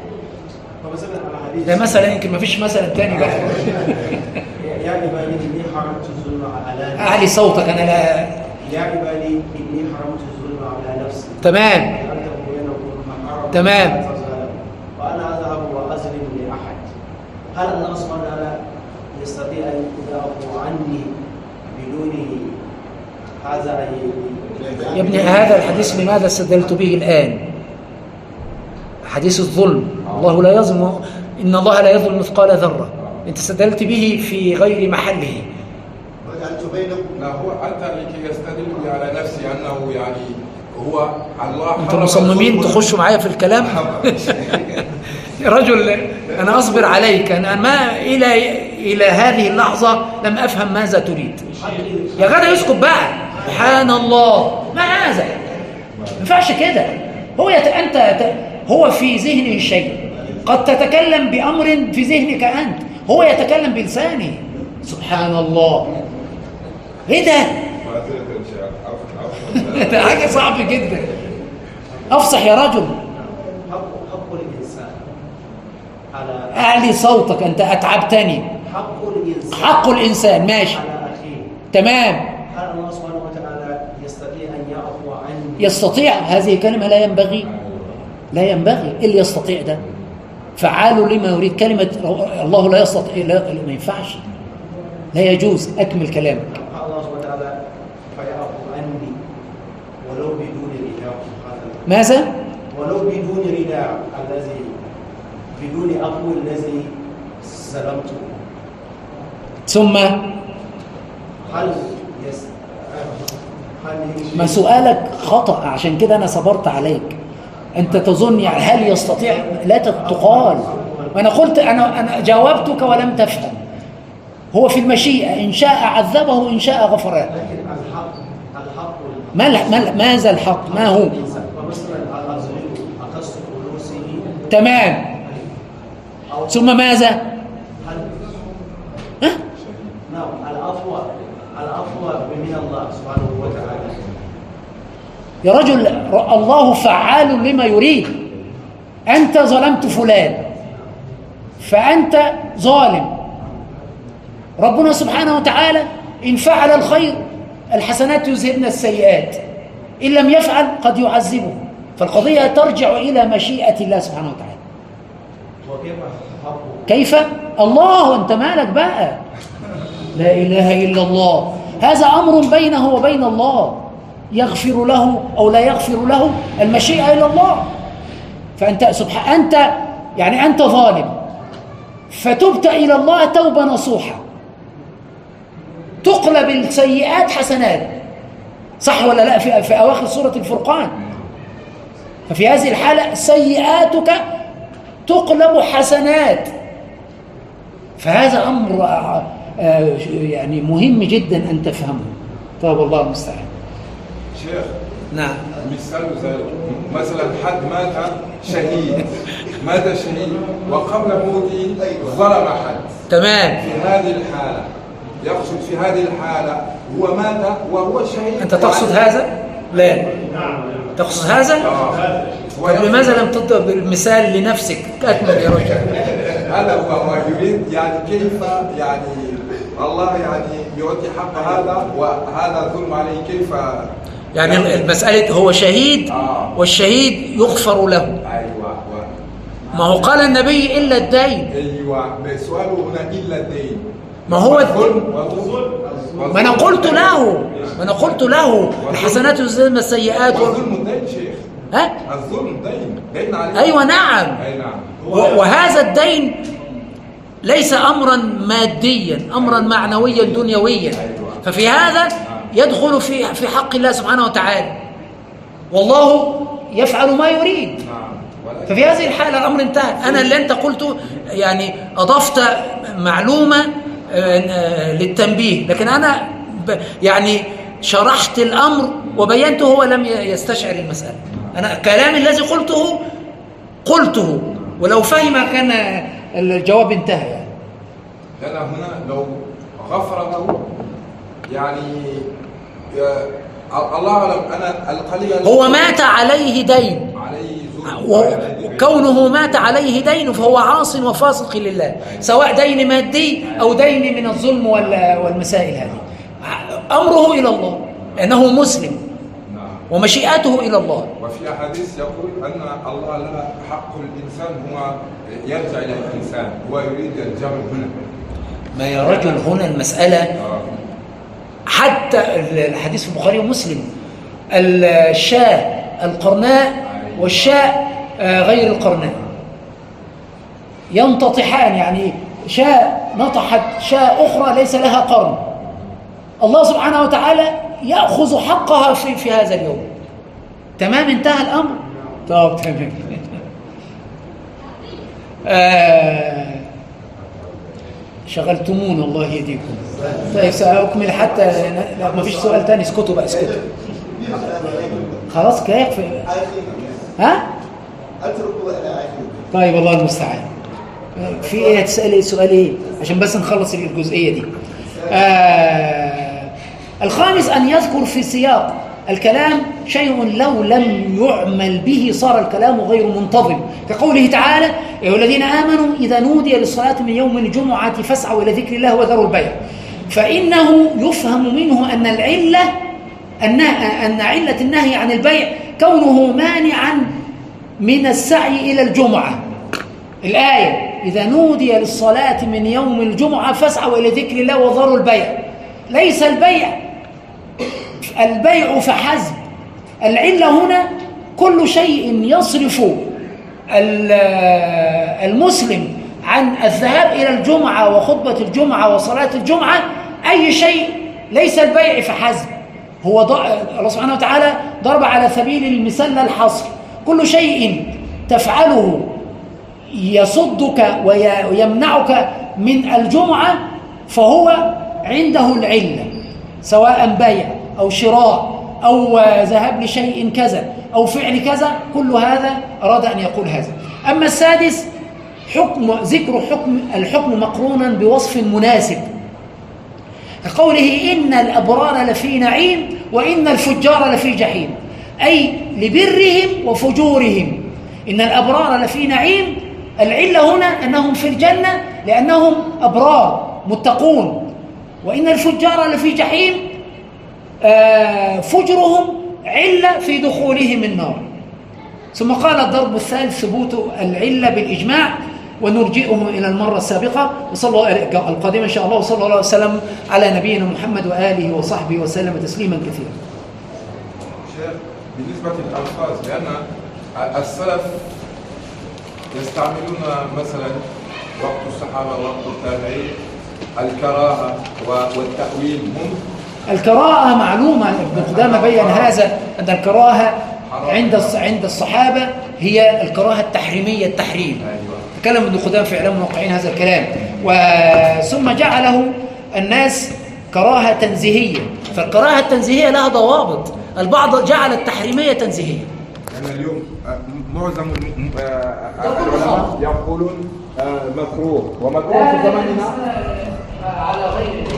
ده مثلا يمكن ما فيش مثلا تاني بقى. يا عبادي إني حرمت الظلم على نفسي. أعلي صوتك أنا لا. يا عبادي إني حرمت الظلم على نفسي. تمام. تمام. وأنا أذهب وأظلم لأحد. هل الله سبحانه وتعالى يستطيع أن يعفو عني بدون هذا؟ يا ابني هذا الحديث لماذا استدلت به الآن؟ حديث الظلم. الله لا يظلم، إن الله لا يظلم مثقال ذرة. أنت استدلت به في غير محله. لا هو حتى لكي يستدل على نفسه أنه يعني هو الله. أنتم مصممين تخشوا معايا في الكلام؟ يا رجل أنا أصبر عليك. أنا ما إلى هذه اللحظة لم أفهم ماذا تريد. يا غدا يسكت بقى. سبحان الله، ما هذا؟ ما ينفعش كده. هو في ذهنه شيء، قد تتكلم بأمر في ذهنك أنت، هو يتكلم بلسانه. سبحان الله، إيه ده؟ ده حاجة صعبة جدا. أفصح يا رجل. حق الإنسان على أعلي صوتك، أنت أتعبتني. حق الإنسان ماشي. على أخيه. تمام. هل الله سبحانه وتعالى يستطيع أن يعفو عني؟ يستطيع. هذه كلمة لا ينبغي. لا ينبغي. اللي يستطيع ده فعال لما يريد. كلمة الله لا يستطيع ما ينفعش، لا يجوز. أكمل كلامك. الله سبحانه وتعالى فيعفو عني ولو بدون رداء. ماذا؟ ولو بدون رداء، الذي بدون عفو الذي ظلمته. ثم ما سؤالك خطأ، عشان كده أنا صبرت عليك. أنت تظن يعني هل يستطيع؟ لا تقال. وأنا قلت أنا جاوبتك ولم تفهم. هو في المشيئة، إن شاء عذبه وإن شاء غفر له. لكن الحق ماذا الحق؟ ما هو؟ فمثلا الأظلم أقصد فلوسه. تمام. ثم ماذا؟ نعم، العفو من الله سبحانه وتعالى. يا رجل الله فعال لما يريد. أنت ظلمت فلان فأنت ظالم. ربنا سبحانه وتعالى إن فعل الخير الحسنات يذهبن السيئات، إن لم يفعل قد يعذبه. فالقضية ترجع إلى مشيئة الله سبحانه وتعالى. كيف؟ الله، أنت مالك بقى؟ لا إله إلا الله. هذا أمر بينه وبين الله، يغفر له أو لا يغفر له، المشيئة إلى الله. فأنت أنت ظالم فتبت إلى الله توبة نصوحة، تقلب السيئات حسنات، صح ولا لا؟ في أواخر سورة الفرقان. ففي هذه الحالة سيئاتك تقلب حسنات. فهذا أمر يعني مهم جدا أن تفهمه. طيب الله المستعان. شيخ، نعم، مثال ذلك مثلا حد مات شهيد وقبل موته ظلم حد. تمام. في هذه الحالة يقصد في هذه الحالة هو مات وهو شهيد. أنت تقصد هذا؟ لا. تقصد هذا؟ طيب لماذا لم تضرب المثال لنفسك؟ أكمل يا رجل. هذا هو يريد يعني كيف يعني الله يعني يعطي حق هذا وهذا ظلم عليه، كيف يعني المسألة هو شهيد والشهيد يغفر له. أيوة. ما هو قال النبي إلا الدين. ايوه، سؤاله هنا الا الدين. ما هو ما أنا قلت له الحسنات يذهبن السيئات والظلم الدين شيخ. ها؟ الظلم دين عليه. أيوة نعم. اي نعم. وهذا الدين ليس أمرا ماديا، أمرا معنويا دنيويا. ففي هذا يدخل في حق الله سبحانه وتعالى، والله يفعل ما يريد. ففي هذه الحالة الأمر انتهى. أنا اللي أنت قلته يعني أضفت معلومة للتنبيه، لكن أنا يعني شرحت الأمر وبينته، هو لم يستشعر المسألة. أنا كلامي الذي قلته ولو فهم كان الجواب انتهى يعني. لأن هنا لو غفر له يعني الله أعلم، أنا القليل هو مات عليه دين، وكونه مات عليه دين فهو عاص وفاسق لله، سواء دين مادي أو دين من الظلم والمسائل هذه. أمره إلى الله لأنه مسلم ومشيئته إلى الله. وفي أحاديث يقول أن الله لا حق الإنسان هو يرجع إلى الإنسان، هو يريد الجمع هنا. ما يا رجل هنا المسألة حتى الحديث في البخاري ومسلم، الشاة القرناء والشاة غير القرناء ينتطحان، يعني شاة نطحت شاة أخرى ليس لها قرن، الله سبحانه وتعالى يأخذ حقها في هذا اليوم. تمام، انتهى الأمر. طب تمام. شغلتمون الله يهديكم. طيب سأكمل حتى لا ما فيش سؤال تاني. اسكتوا بقى، اسكتوا خلاص كده يكفي. ها؟ طيب الله المستعان. في ايه هتسألي سؤال ايه عشان بس نخلص الجزئية دي. الخامس أن يذكر في سياق الكلام شيء لو لم يعمل به صار الكلام غير منتظم، كقوله تعالى: يا أيها الذين آمنوا إذا نودي للصلاة من يوم الجمعة فاسعوا إلى ذكر الله وذروا البيع. فإنه يفهم منه أن أن علة النهي عن البيع كونه مانعا من السعي إلى الجمعة. الآية: إذا نودي للصلاة من يوم الجمعة فاسعوا إلى ذكر الله وذروا البيع. ليس البيع فحسب، العلة هنا كل شيء يصرف المسلم عن الذهاب إلى الجمعة وخطبة الجمعة وصلاة الجمعة، أي شيء ليس البيع فحسب. هو الله سبحانه وتعالى ضرب على سبيل المثال الحصر، كل شيء تفعله يصدك ويمنعك من الجمعة فهو عنده العلة، سواء بيع أو شراء أو ذهاب لشيء كذا أو فعل كذا، كل هذا أراد أن يقول هذا. أما السادس ذكر الحكم مقرونا بوصف مناسب، كقوله: إن الأبرار لفي نعيم وإن الفجار لفي جحيم، أي لبرهم وفجورهم. إن الأبرار لفي نعيم، العلة هنا أنهم في الجنة لأنهم أبرار متقون، وإن الفجار لفي جحيم فجرهم علة في دخولهم النار. ثم قال: الضرب الثالث ثبوت العلة بالإجماع، ونرجئه إلى المرة السابقة القادمة إن شاء الله. وصلى الله عليه وسلم على نبينا محمد وآله وصحبه وسلم تسليما كثيرا. شيخ، بالنسبة للألفاظ، لأن السلف يستعملون مثلا وقت الصحابة ووقت التابعين الكراهة والتأويل. الكراهة معلومة، ابن قدامة بين هذا، أن الكراهة عند الصحابة هي الكراهة التحريمية، التحريم. تكلم ابن قدامة في إعلام الموقعين هذا الكلام، ثم جعله الناس كراهة تنزيهية. فالكراهة التنزيهية لها ضوابط، البعض جعل التحريمية تنزيهية. يعني اليوم معظم العلماء يقولون مكروه، ومكروه في زماننا على غير ذلك.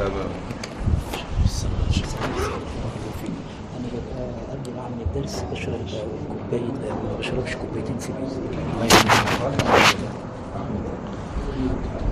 قبل ما اعمل الدرس بشرب كوبايه، ما بشربش كوبايتين في اليوم.